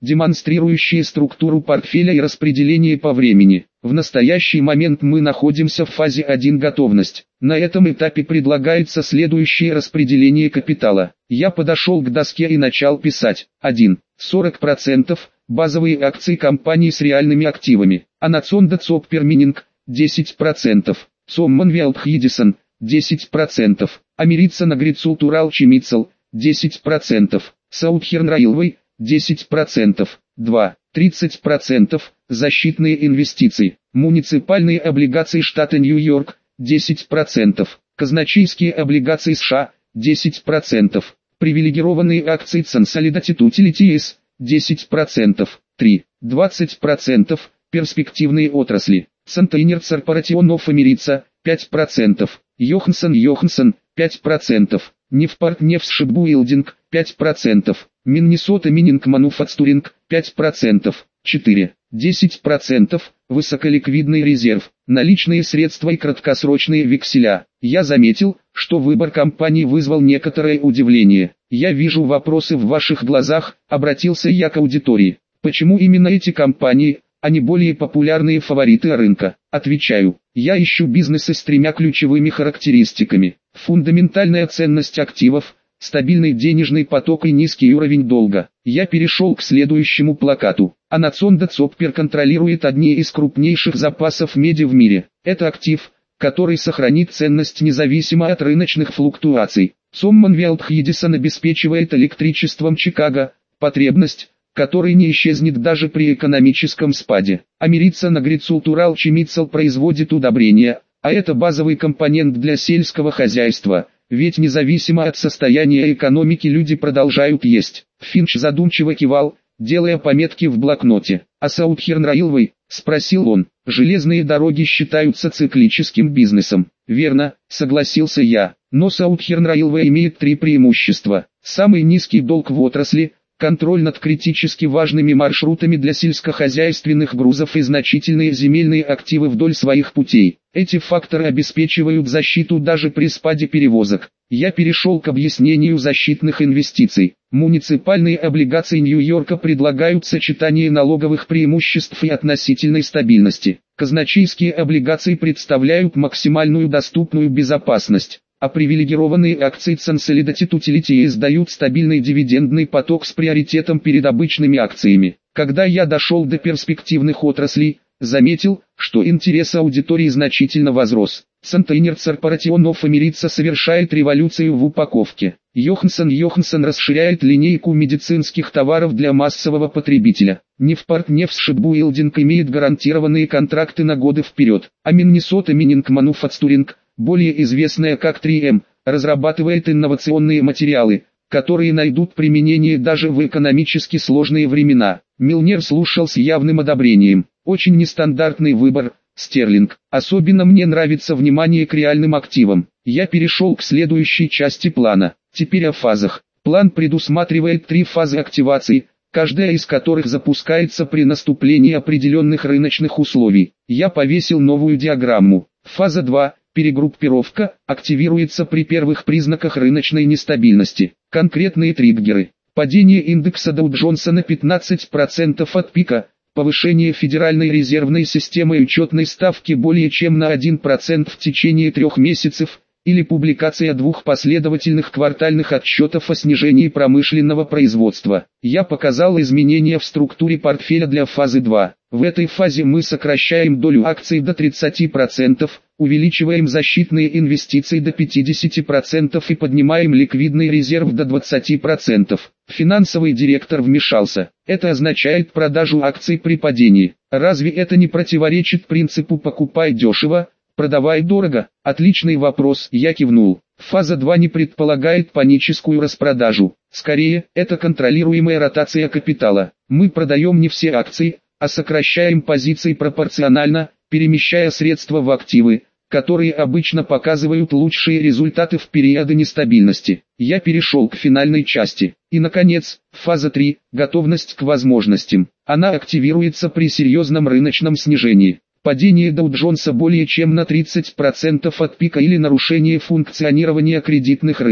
демонстрирующие структуру портфеля и распределение по времени. В настоящий момент мы находимся в фазе один готовность. На этом этапе предлагается следующее распределение капитала. Я подошел к доске и начал писать. один. сорок процентов базовые акции компаний с реальными активами. Анацонда Цоппермининг десять процентов. Соммонвелд Хидисон десять процентов. Америца Нагрицултурал Чимицл десять процентов. Саутхерн Райлвей десять процентов. два. тридцать процентов защитные инвестиции. Муниципальные облигации штата Нью-Йорк десять процентов. Казначейские облигации США десять процентов. Привилегированные акции Consolidated Utilities десять процентов. три. двадцать процентов перспективные отрасли. Container Corporation of America пять процентов. Йоханссон Йоханссон пять процентов. Нефпарт Нефтшипбуилдинг пять процентов. Миннесота Мининг Мануфактуринг пять процентов. четыре. десять процентов высоколиквидный резерв, наличные средства и краткосрочные векселя. Я заметил, что выбор компаний вызвал некоторое удивление. Я вижу вопросы в ваших глазах, обратился я к аудитории. Почему именно эти компании, а не более популярные фавориты рынка? Отвечаю, я ищу бизнесы с тремя ключевыми характеристиками. Фундаментальная ценность активов, стабильный денежный поток и низкий уровень долга. Я перешел к следующему плакату. Анацонда Цоппер контролирует одни из крупнейших запасов меди в мире. Это актив, который сохранит ценность независимо от рыночных флуктуаций. Соммонвелд Хидисон обеспечивает электричеством Чикаго, потребность, которой не исчезнет даже при экономическом спаде. Америца Нагрицултурал Чимицл производит удобрения, а это базовый компонент для сельского хозяйства. Ведь независимо от состояния экономики люди продолжают есть. Финч задумчиво кивал, делая пометки в блокноте. А Саутхерн Райлвей, спросил он, железные дороги считаются циклическим бизнесом. Верно, согласился я. Но Саутхерн Райлвей имеет три преимущества. Самый низкий долг в отрасли, контроль над критически важными маршрутами для сельскохозяйственных грузов и значительные земельные активы вдоль своих путей. Эти факторы обеспечивают защиту даже при спаде перевозок. Я перешел к объяснению защитных инвестиций. Муниципальные облигации Нью-Йорка предлагают сочетание налоговых преимуществ и относительной стабильности. Казначейские облигации представляют максимальную доступную безопасность, а привилегированные акции Consolidated Utilities дают стабильный дивидендный поток с приоритетом перед обычными акциями. Когда я дошел до перспективных отраслей, заметил, что интерес аудитории значительно возрос. Container Corporation of America совершает революцию в упаковке. Йоханссон Йоханссон расширяет линейку медицинских товаров для массового потребителя. Нефпарт Нефтшипбуилдинг имеет гарантированные контракты на годы вперед. А Миннесота Мининг Мануфактуринг, более известная как три эм, разрабатывает инновационные материалы, которые найдут применение даже в экономически сложные времена. Милнер слушал с явным одобрением. Очень нестандартный выбор, Стерлинг. Особенно мне нравится внимание к реальным активам. Я перешел к следующей части плана. Теперь о фазах. План предусматривает три фазы активации, каждая из которых запускается при наступлении определенных рыночных условий. Я повесил новую диаграмму. Фаза два. Перегруппировка активируется при первых признаках рыночной нестабильности. Конкретные триггеры. Падение индекса Доу Джонса на пятнадцать процентов от пика, повышение Федеральной резервной системы учетной ставки более чем на один процент в течение трех месяцев, или публикация двух последовательных квартальных отчетов о снижении промышленного производства. Я показал изменения в структуре портфеля для фазы два. В этой фазе мы сокращаем долю акций до тридцати процентов, увеличиваем защитные инвестиции до пятидесяти процентов и поднимаем ликвидный резерв до двадцати процентов. Финансовый директор вмешался. Это означает продажу акций при падении. Разве это не противоречит принципу «покупай дешево, продавай дорого»? Отличный вопрос, я кивнул. Фаза два не предполагает паническую распродажу. Скорее, это контролируемая ротация капитала. Мы продаем не все акции, а сокращаем позиции пропорционально, перемещая средства в активы, которые обычно показывают лучшие результаты в периоды нестабильности. Я перешел к финальной части. И наконец, фаза три – готовность к возможностям. Она активируется при серьезном рыночном снижении. Падение Доу Джонса более чем на тридцать процентов от пика или нарушение функционирования кредитных рынков.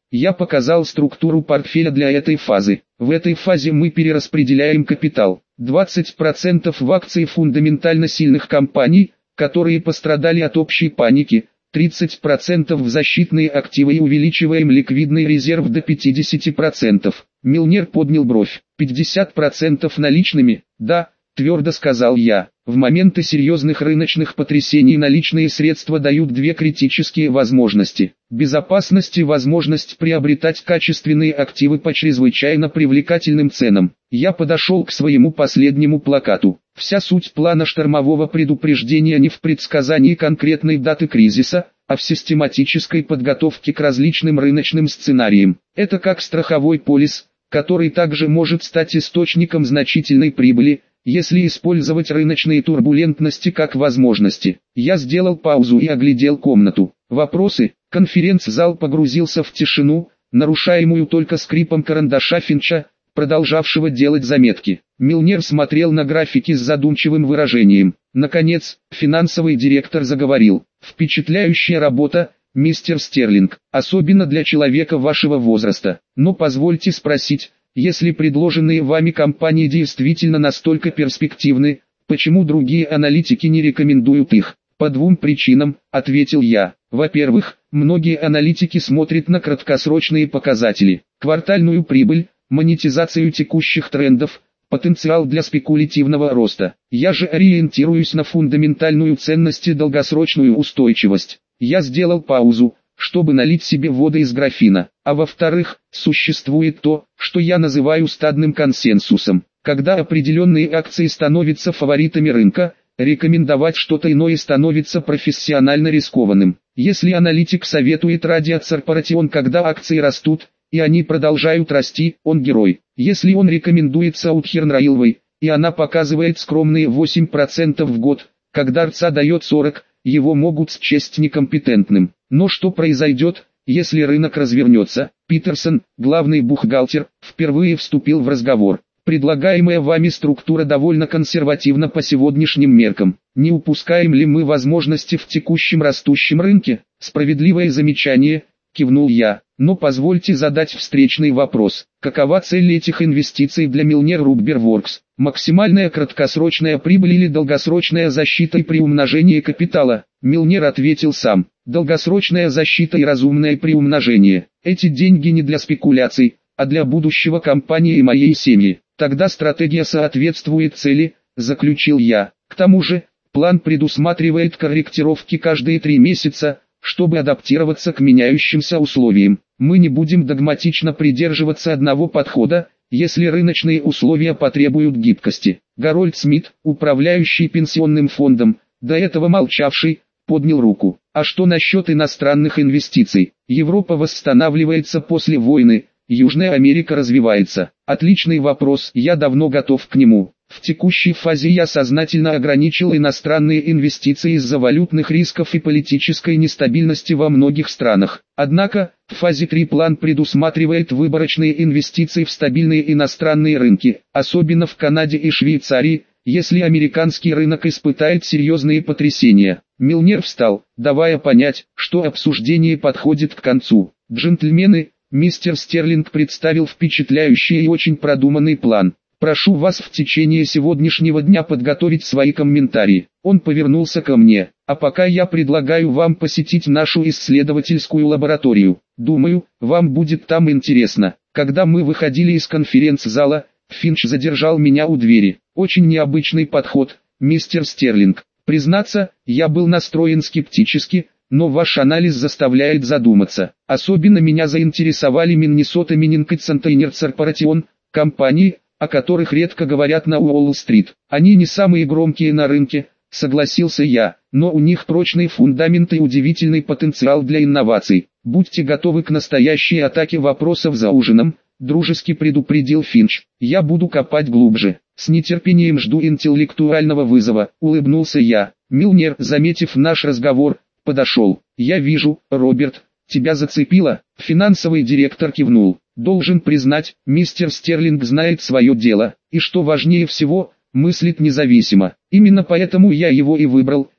Я показал структуру портфеля для этой фазы. В этой фазе мы перераспределяем капитал. двадцать процентов в акции фундаментально сильных компаний, которые пострадали от общей паники, тридцать процентов в защитные активы и увеличиваем ликвидный резерв до пятидесяти процентов. Милнер поднял бровь. пятьдесят процентов наличными? Да, твердо сказал я. В моменты серьезных рыночных потрясений наличные средства дают две критические возможности. Безопасность и возможность приобретать качественные активы по чрезвычайно привлекательным ценам. Я подошел к своему последнему плакату. Вся суть плана штормового предупреждения не в предсказании конкретной даты кризиса, а в систематической подготовке к различным рыночным сценариям. Это как страховой полис, который также может стать источником значительной прибыли, если использовать рыночные турбулентности как возможности. Я сделал паузу и оглядел комнату. Вопросы? Конференц-зал погрузился в тишину, нарушаемую только скрипом карандаша Финча, продолжавшего делать заметки. Милнер смотрел на графики с задумчивым выражением. Наконец, финансовый директор заговорил. «Впечатляющая работа, мистер Стерлинг, особенно для человека вашего возраста. Но позвольте спросить, если предложенные вами компании действительно настолько перспективны, почему другие аналитики не рекомендуют их?» «По двум причинам», — ответил я. «Во-первых, многие аналитики смотрят на краткосрочные показатели, квартальную прибыль, монетизацию текущих трендов, потенциал для спекулятивного роста. Я же ориентируюсь на фундаментальную ценность и долгосрочную устойчивость». Я сделал паузу, чтобы налить себе воды из графина. А во-вторых, существует то, что я называю стадным консенсусом. Когда определенные акции становятся фаворитами рынка, рекомендовать что-то иное становится профессионально рискованным. Если аналитик советует радиоцерпаратион, когда акции растут, и они продолжают расти, он герой. Если он рекомендует Southern Railway, и она показывает скромные восемь процентов в год, когда РЦА дает сорок, его могут счесть некомпетентным. Но что произойдет, если рынок развернется? Питерсон, главный бухгалтер, впервые вступил в разговор. Предлагаемая вами структура довольно консервативна по сегодняшним меркам. Не упускаем ли мы возможности в текущем растущем рынке? Справедливое замечание, кивнул я. Но позвольте задать встречный вопрос. Какова цель этих инвестиций для Milner Rubber Works? Максимальная краткосрочная прибыль или долгосрочная защита и приумножение капитала? Milner ответил сам. Долгосрочная защита и разумное приумножение. Эти деньги не для спекуляций, а для будущего компании и моей семьи. Тогда стратегия соответствует цели, заключил я. К тому же, план предусматривает корректировки каждые три месяца, чтобы адаптироваться к меняющимся условиям. Мы не будем догматично придерживаться одного подхода, если рыночные условия потребуют гибкости. Гарольд Смит, управляющий пенсионным фондом, до этого молчавший, поднял руку. А что насчет иностранных инвестиций? Европа восстанавливается после войны, Южная Америка развивается. Отличный вопрос, я давно готов к нему. В текущей фазе я сознательно ограничил иностранные инвестиции из-за валютных рисков и политической нестабильности во многих странах. Однако, в фазе три план предусматривает выборочные инвестиции в стабильные иностранные рынки, особенно в Канаде и Швейцарии, если американский рынок испытает серьезные потрясения. Milner встал, давая понять, что обсуждение подходит к концу. «Джентльмены, мистер Стерлинг представил впечатляющий и очень продуманный план. Прошу вас в течение сегодняшнего дня подготовить свои комментарии». Он повернулся ко мне. «А пока я предлагаю вам посетить нашу исследовательскую лабораторию. Думаю, вам будет там интересно». Когда мы выходили из конференц-зала, Финч задержал меня у двери. «Очень необычный подход, мистер Стерлинг. Признаться, я был настроен скептически, но ваш анализ заставляет задуматься. Особенно меня заинтересовали Minnesota Mining Container Corporation, компании, о которых редко говорят на Уолл-стрит. Они не самые громкие на рынке, согласился я, но у них прочный фундамент и удивительный потенциал для инноваций. Будьте готовы к настоящей атаке вопросов за ужином, дружески предупредил Финч. Я буду копать глубже. С нетерпением жду интеллектуального вызова, улыбнулся я. Milner, заметив наш разговор, подошел. Я вижу, Роберт, тебя зацепило? Финансовый директор кивнул. Должен признать, мистер Стерлинг знает свое дело, и что важнее всего, мыслит независимо. Именно поэтому я его и выбрал,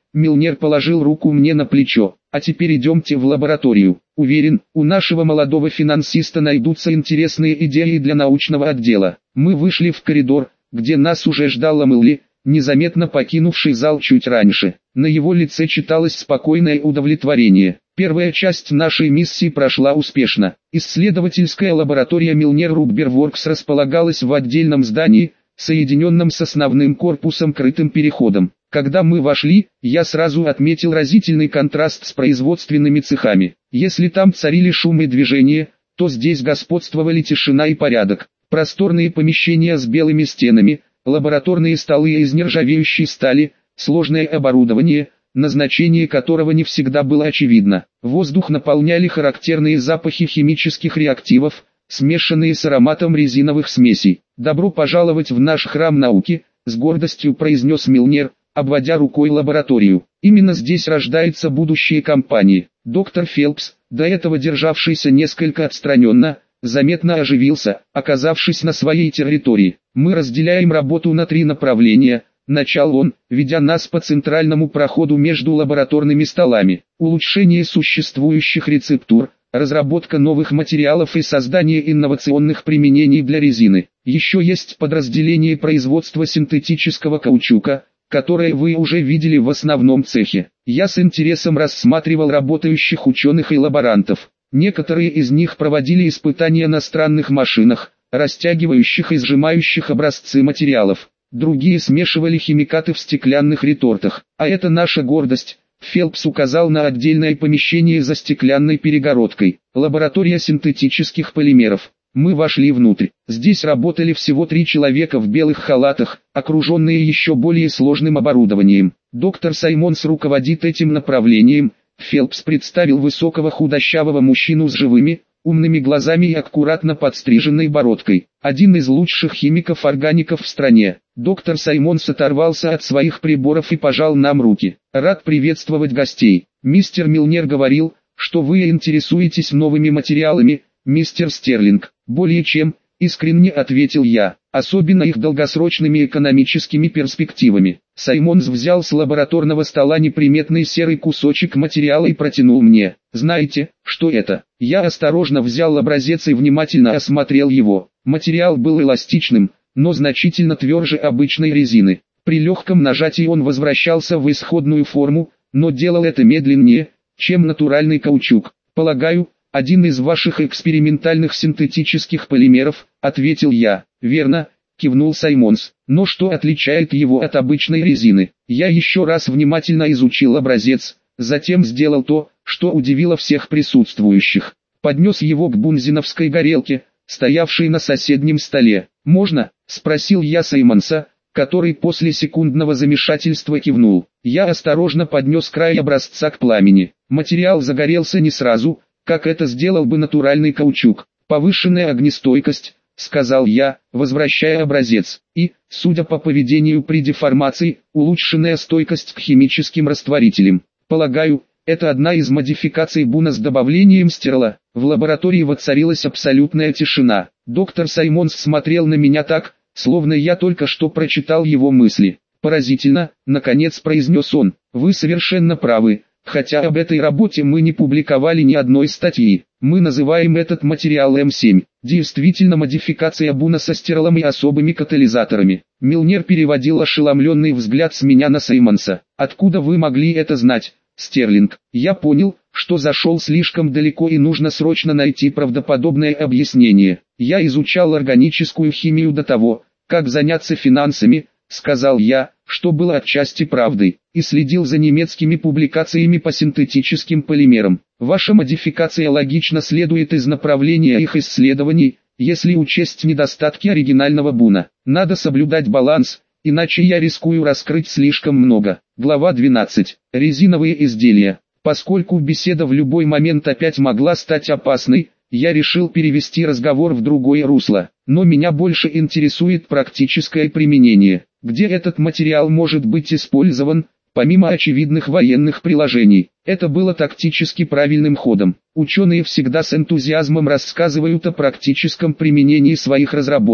Милнер положил руку мне на плечо. А теперь идемте в лабораторию. Уверен, у нашего молодого финансиста найдутся интересные идеи для научного отдела. Мы вышли в коридор, где нас уже ждал Мэлли, незаметно покинувший зал чуть раньше. На его лице читалось спокойное удовлетворение. Первая часть нашей миссии прошла успешно. Исследовательская лаборатория Милнер Рубберворкс располагалась в отдельном здании, соединенном с основным корпусом крытым переходом. Когда мы вошли, я сразу отметил разительный контраст с производственными цехами. Если там царили шум и движение, то здесь господствовали тишина и порядок. Просторные помещения с белыми стенами, лабораторные столы из нержавеющей стали, сложное оборудование, назначение которого не всегда было очевидно. Воздух наполняли характерные запахи химических реактивов, смешанные с ароматом резиновых смесей. «Добро пожаловать в наш храм науки», — с гордостью произнес Милнер, обводя рукой лабораторию. «Именно здесь рождается будущее компании». Доктор Фелпс, до этого державшийся несколько отстраненно, заметно оживился, оказавшись на своей территории. «Мы разделяем работу на три направления», — начал он, ведя нас по центральному проходу между лабораторными столами. «Улучшение существующих рецептур, разработка новых материалов и создание инновационных применений для резины. Еще есть подразделение производства синтетического каучука, которое вы уже видели в основном цехе. Я с интересом рассматривал работающих ученых и лаборантов. Некоторые из них проводили испытания на странных машинах, растягивающих и сжимающих образцы материалов. Другие смешивали химикаты в стеклянных ретортах. А это наша гордость». Фелпс указал на отдельное помещение за стеклянной перегородкой. Лаборатория синтетических полимеров. Мы вошли внутрь. Здесь работали всего три человека в белых халатах, окруженные еще более сложным оборудованием. Доктор Саймонс руководит этим направлением. Фелпс представил высокого худощавого мужчину с живыми, умными глазами и аккуратно подстриженной бородкой. Один из лучших химиков-органиков в стране. Доктор Саймонс оторвался от своих приборов и пожал нам руки. «Рад приветствовать гостей. Мистер Милнер говорил, что вы интересуетесь новыми материалами, мистер Стерлинг». «Более чем», — искренне ответил я, «особенно их долгосрочными экономическими перспективами». Саймонс взял с лабораторного стола неприметный серый кусочек материала и протянул мне. «Знаете, что это?» Я осторожно взял образец и внимательно осмотрел его. Материал был эластичным, но значительно тверже обычной резины. При легком нажатии он возвращался в исходную форму, но делал это медленнее, чем натуральный каучук. «Полагаю, один из ваших экспериментальных синтетических полимеров», — ответил я. «Верно», — кивнул Саймонс. «Но что отличает его от обычной резины?» Я еще раз внимательно изучил образец, затем сделал то, что удивило всех присутствующих. Поднес его к бунзиновской горелке, стоявшей на соседнем столе. «Можно?» — спросил я Саймонса, который после секундного замешательства кивнул. Я осторожно поднес край образца к пламени. Материал загорелся не сразу, как это сделал бы натуральный каучук. «Повышенная огнестойкость», — сказал я, возвращая образец, и, судя по поведению при деформации, улучшенная стойкость к химическим растворителям. «Полагаю, это одна из модификаций Буна с добавлением стерла». В лаборатории воцарилась абсолютная тишина. Доктор Саймонс смотрел на меня так, словно я только что прочитал его мысли. «Поразительно», — наконец произнес он, — «вы совершенно правы. Хотя об этой работе мы не публиковали ни одной статьи. Мы называем этот материал эм семь. Действительно модификация Буна со стерлом и особыми катализаторами». Милнер переводил ошеломленный взгляд с меня на Саймонса. «Откуда вы могли это знать, Стерлинг?» Я понял, что зашел слишком далеко и нужно срочно найти правдоподобное объяснение. «Я изучал органическую химию до того, как заняться финансами», — сказал я, что было отчасти правдой, и следил за немецкими публикациями по синтетическим полимерам. Ваша модификация логично следует из направления их исследований, если учесть недостатки оригинального Буна. Надо соблюдать баланс, иначе я рискую раскрыть слишком много. Глава двенадцать. Резиновые изделия. Поскольку беседа в любой момент опять могла стать опасной, я решил перевести разговор в другое русло. Но меня больше интересует практическое применение. Где этот материал может быть использован, помимо очевидных военных приложений? Это было тактически правильным ходом. Ученые всегда с энтузиазмом рассказывают о практическом применении своих разработок.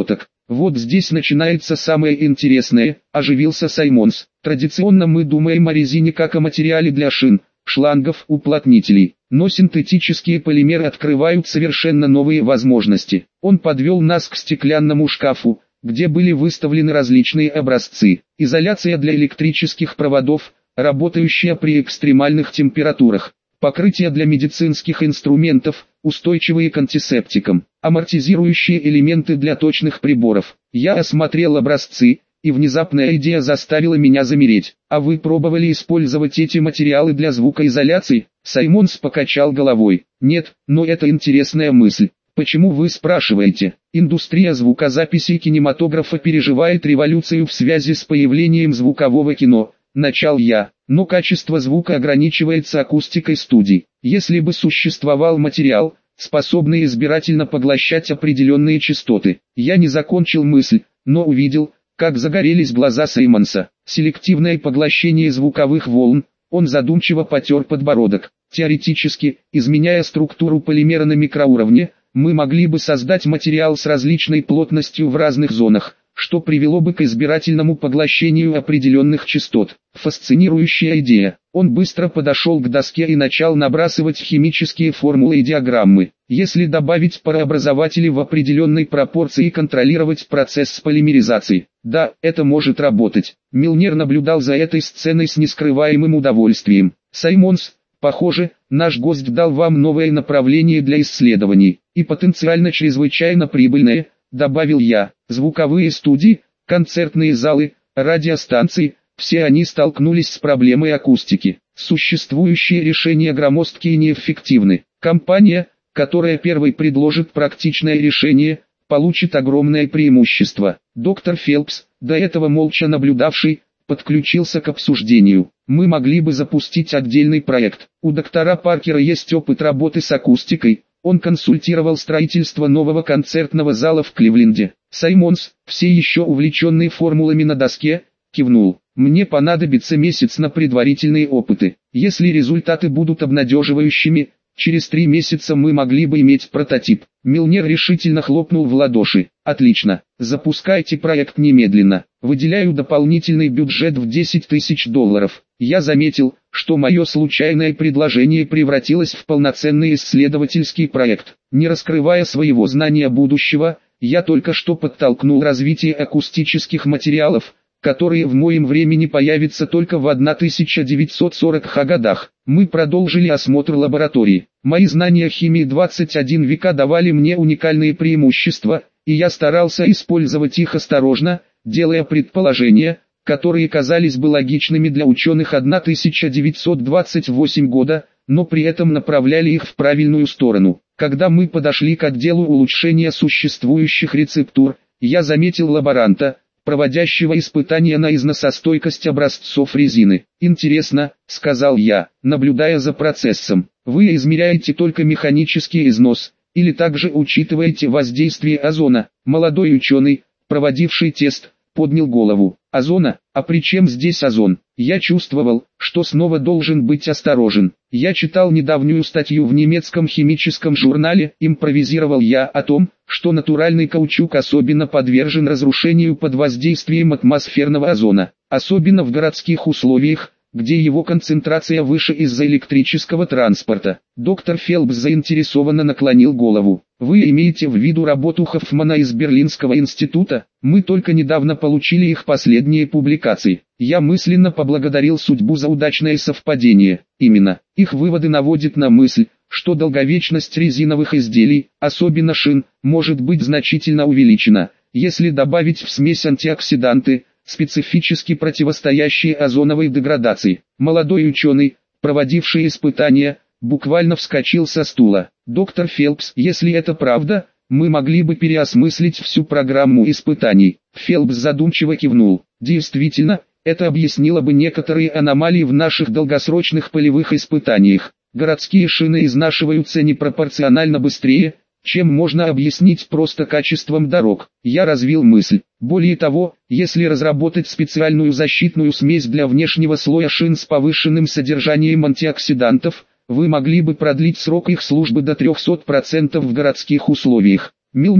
Вот здесь начинается самое интересное, оживился Саймонс. Традиционно мы думаем о резине как о материале для шин, шлангов, уплотнителей. Но синтетические полимеры открывают совершенно новые возможности. Он подвел нас к стеклянному шкафу, где были выставлены различные образцы. Изоляция для электрических проводов, работающая при экстремальных температурах. Покрытие для медицинских инструментов, устойчивые к антисептикам. Амортизирующие элементы для точных приборов. Я осмотрел образцы, и внезапная идея заставила меня замереть. А вы пробовали использовать эти материалы для звукоизоляции? Саймонс покачал головой. Нет, но это интересная мысль. Почему вы спрашиваете? Индустрия звукозаписи и кинематографа переживает революцию в связи с появлением звукового кино. Начал я, но качество звука ограничивается акустикой студий. Если бы существовал материал, способный избирательно поглощать определенные частоты. Я не закончил мысль, но увидел, как загорелись глаза Саймонса. Селективное поглощение звуковых волн. Он задумчиво потер подбородок. Теоретически, изменяя структуру полимера на микроуровне, мы могли бы создать материал с различной плотностью в разных зонах, что привело бы к избирательному поглощению определенных частот. Фасцинирующая идея. Он быстро подошел к доске и начал набрасывать химические формулы и диаграммы. Если добавить парообразователи в определенной пропорции и контролировать процесс полимеризации, да, это может работать. Милнер наблюдал за этой сценой с нескрываемым удовольствием. Саймонс, похоже, наш гость дал вам новое направление для исследований, и потенциально чрезвычайно прибыльное, добавил я. Звуковые студии, концертные залы, радиостанции, все они столкнулись с проблемой акустики. Существующие решения громоздки и неэффективны. Компания, которая первой предложит практичное решение, получит огромное преимущество. Доктор Фелпс, до этого молча наблюдавший, подключился к обсуждению. Мы могли бы запустить отдельный проект. У доктора Паркера есть опыт работы с акустикой. Он консультировал строительство нового концертного зала в Кливленде. Саймонс, все еще увлеченный формулами на доске, кивнул. Мне понадобится месяц на предварительные опыты. Если результаты будут обнадеживающими, через три месяца мы могли бы иметь прототип. Милнер решительно хлопнул в ладоши. Отлично, запускайте проект немедленно. Выделяю дополнительный бюджет в десять тысяч долларов. Я заметил, что мое случайное предложение превратилось в полноценный исследовательский проект. Не раскрывая своего знания будущего, я только что подтолкнул развитие акустических материалов, которые в моем времени появятся только в тысяча девятьсот сороковых годах. Мы продолжили осмотр лаборатории. Мои знания химии двадцать один века давали мне уникальные преимущества, и я старался использовать их осторожно, делая предположения, которые казались бы логичными для ученых тысяча девятьсот двадцать восьмого года, но при этом направляли их в правильную сторону. Когда мы подошли к отделу улучшения существующих рецептур, я заметил лаборанта, проводящего испытания на износостойкость образцов резины. «Интересно», — сказал я, наблюдая за процессом. «Вы измеряете только механический износ, или также учитываете воздействие озона?» Молодой ученый, проводивший тест, поднял голову. «Озона? А при чем здесь озон?» Я чувствовал, что снова должен быть осторожен. Я читал недавнюю статью в немецком химическом журнале, импровизировал я, о том, что натуральный каучук особенно подвержен разрушению под воздействием атмосферного озона, особенно в городских условиях, где его концентрация выше из-за электрического транспорта. Доктор Фелпс заинтересованно наклонил голову. «Вы имеете в виду работу Хоффмана из Берлинского института? Мы только недавно получили их последние публикации». Я мысленно поблагодарил судьбу за удачное совпадение. Именно, их выводы наводят на мысль, что долговечность резиновых изделий, особенно шин, может быть значительно увеличена, если добавить в смесь антиоксиданты, специфически противостоящие озоновой деградации. Молодой ученый, проводивший испытания, буквально вскочил со стула. «Доктор Фелпс, если это правда, мы могли бы переосмыслить всю программу испытаний». Фелпс задумчиво кивнул. «Действительно, это объяснило бы некоторые аномалии в наших долгосрочных полевых испытаниях. Городские шины изнашиваются непропорционально быстрее, чем можно объяснить просто качеством дорог». Я развил мысль. Более того, если разработать специальную защитную смесь для внешнего слоя шин с повышенным содержанием антиоксидантов, вы могли бы продлить срок их службы до трехсот процентов в городских условиях. Милнер,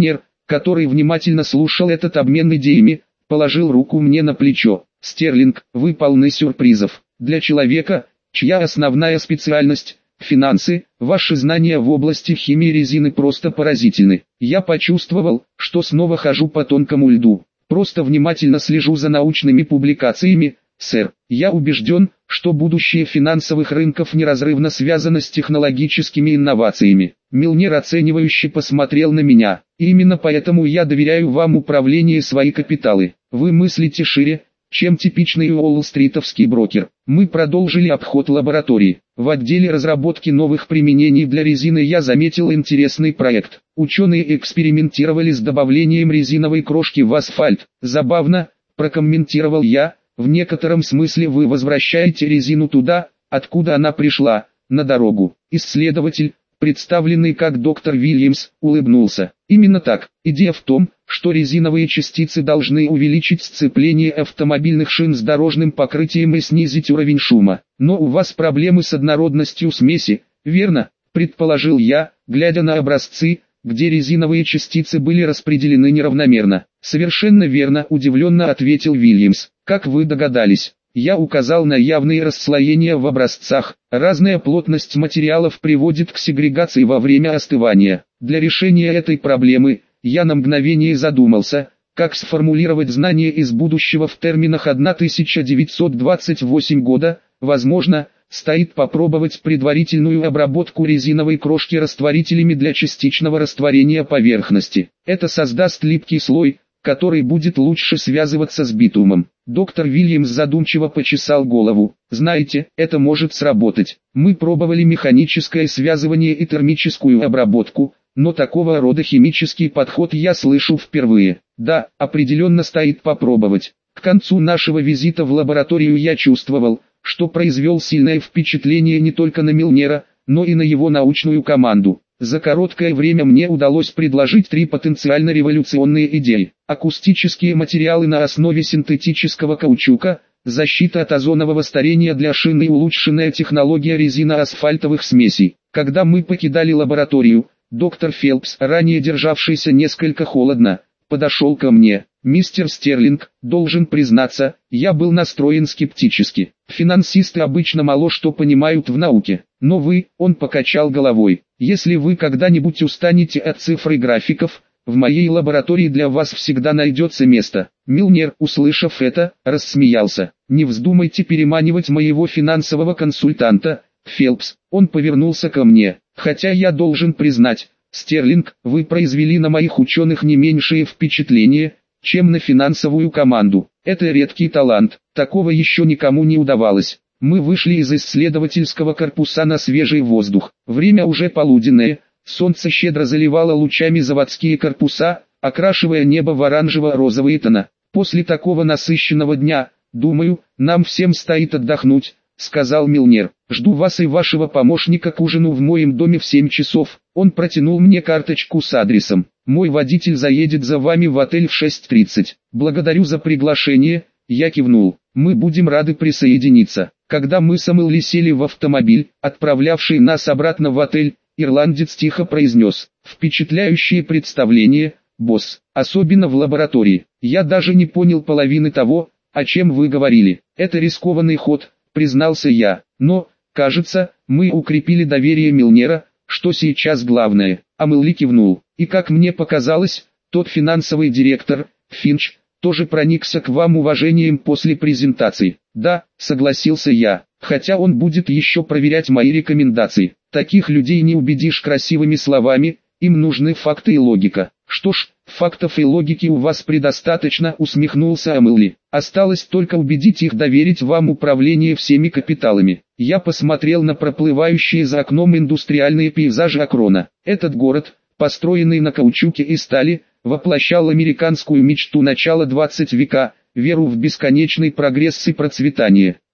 который внимательно слушал этот обмен идеями, положил руку мне на плечо. «Стерлинг, вы полны сюрпризов. Для человека, чья основная специальность – финансы, ваши знания в области химии резины просто поразительны. Я почувствовал, что снова хожу по тонкому льду. Просто внимательно слежу за научными публикациями, сэр. Я убежден, что будущее финансовых рынков неразрывно связано с технологическими инновациями». Милнер оценивающе посмотрел на меня. «Именно поэтому я доверяю вам управление свои капиталы. Вы мыслите шире, чем типичный уолл-стритовский брокер». Мы продолжили обход лаборатории. В отделе разработки новых применений для резины я заметил интересный проект. Ученые экспериментировали с добавлением резиновой крошки в асфальт. «Забавно», – прокомментировал я, – «в некотором смысле вы возвращаете резину туда, откуда она пришла, на дорогу». Исследователь, представленный как доктор Вильямс, улыбнулся. «Именно так. Идея в том, что резиновые частицы должны увеличить сцепление автомобильных шин с дорожным покрытием и снизить уровень шума. Но у вас проблемы с однородностью смеси, верно?» – предположил я, глядя на образцы, где резиновые частицы были распределены неравномерно. «Совершенно верно», – удивленно ответил Вильямс. «Как вы догадались?» Я указал на явные расслоения в образцах. Разная плотность материалов приводит к сегрегации во время остывания. Для решения этой проблемы, я на мгновение задумался, как сформулировать знания из будущего в терминах тысяча девятьсот двадцать восьмого года. Возможно, стоит попробовать предварительную обработку резиновой крошки растворителями для частичного растворения поверхности. Это создаст липкий слой, который будет лучше связываться с битумом. Доктор Вильямс задумчиво почесал голову. «Знаете, это может сработать. Мы пробовали механическое связывание и термическую обработку, но такого рода химический подход я слышу впервые. Да, определенно стоит попробовать». К концу нашего визита в лабораторию я чувствовал, что произвел сильное впечатление не только на Милнера, но и на его научную команду. За короткое время мне удалось предложить три потенциально революционные идеи. Акустические материалы на основе синтетического каучука, защита от озонового старения для шин и улучшенная технология резиноасфальтовых смесей. Когда мы покидали лабораторию, доктор Фелпс, ранее державшийся несколько холодно, подошел ко мне. «Мистер Стерлинг, должен признаться, я был настроен скептически. Финансисты обычно мало что понимают в науке. Но вы», — он покачал головой, — «если вы когда-нибудь устанете от цифр и графиков, в моей лаборатории для вас всегда найдется место». Милнер, услышав это, рассмеялся. «Не вздумайте переманивать моего финансового консультанта, Фелпс». Он повернулся ко мне. «Хотя я должен признать, Стерлинг, вы произвели на моих ученых не меньшее впечатление, чем на финансовую команду. Это редкий талант, такого еще никому не удавалось». Мы вышли из исследовательского корпуса на свежий воздух. Время уже полуденное, солнце щедро заливало лучами заводские корпуса, окрашивая небо в оранжево-розовые тона. «После такого насыщенного дня, думаю, нам всем стоит отдохнуть», — сказал Милнер. «Жду вас и вашего помощника к ужину в моем доме в семь часов». Он протянул мне карточку с адресом. «Мой водитель заедет за вами в отель в шесть тридцать. Благодарю за приглашение», — я кивнул. «Мы будем рады присоединиться». Когда мы с Эмили сели в автомобиль, отправлявший нас обратно в отель, ирландец тихо произнес: «Впечатляющее представление, босс, особенно в лаборатории. Я даже не понял половины того, о чем вы говорили. Это рискованный ход», — признался я. «Но, кажется, мы укрепили доверие Милнера, что сейчас главное». Эмили кивнул. «И как мне показалось, тот финансовый директор, Финч, тоже проникся к вам уважением после презентации». «Да», — согласился я, — «хотя он будет еще проверять мои рекомендации. Таких людей не убедишь красивыми словами, им нужны факты и логика». «Что ж, фактов и логики у вас предостаточно», — усмехнулся Эмили. «Осталось только убедить их доверить вам управление всеми капиталами». Я посмотрел на проплывающие за окном индустриальные пейзажи Акрона. Этот город, построенный на каучуке и стали, воплощал американскую мечту начала двадцатого века, веру в бесконечный прогресс и процветание.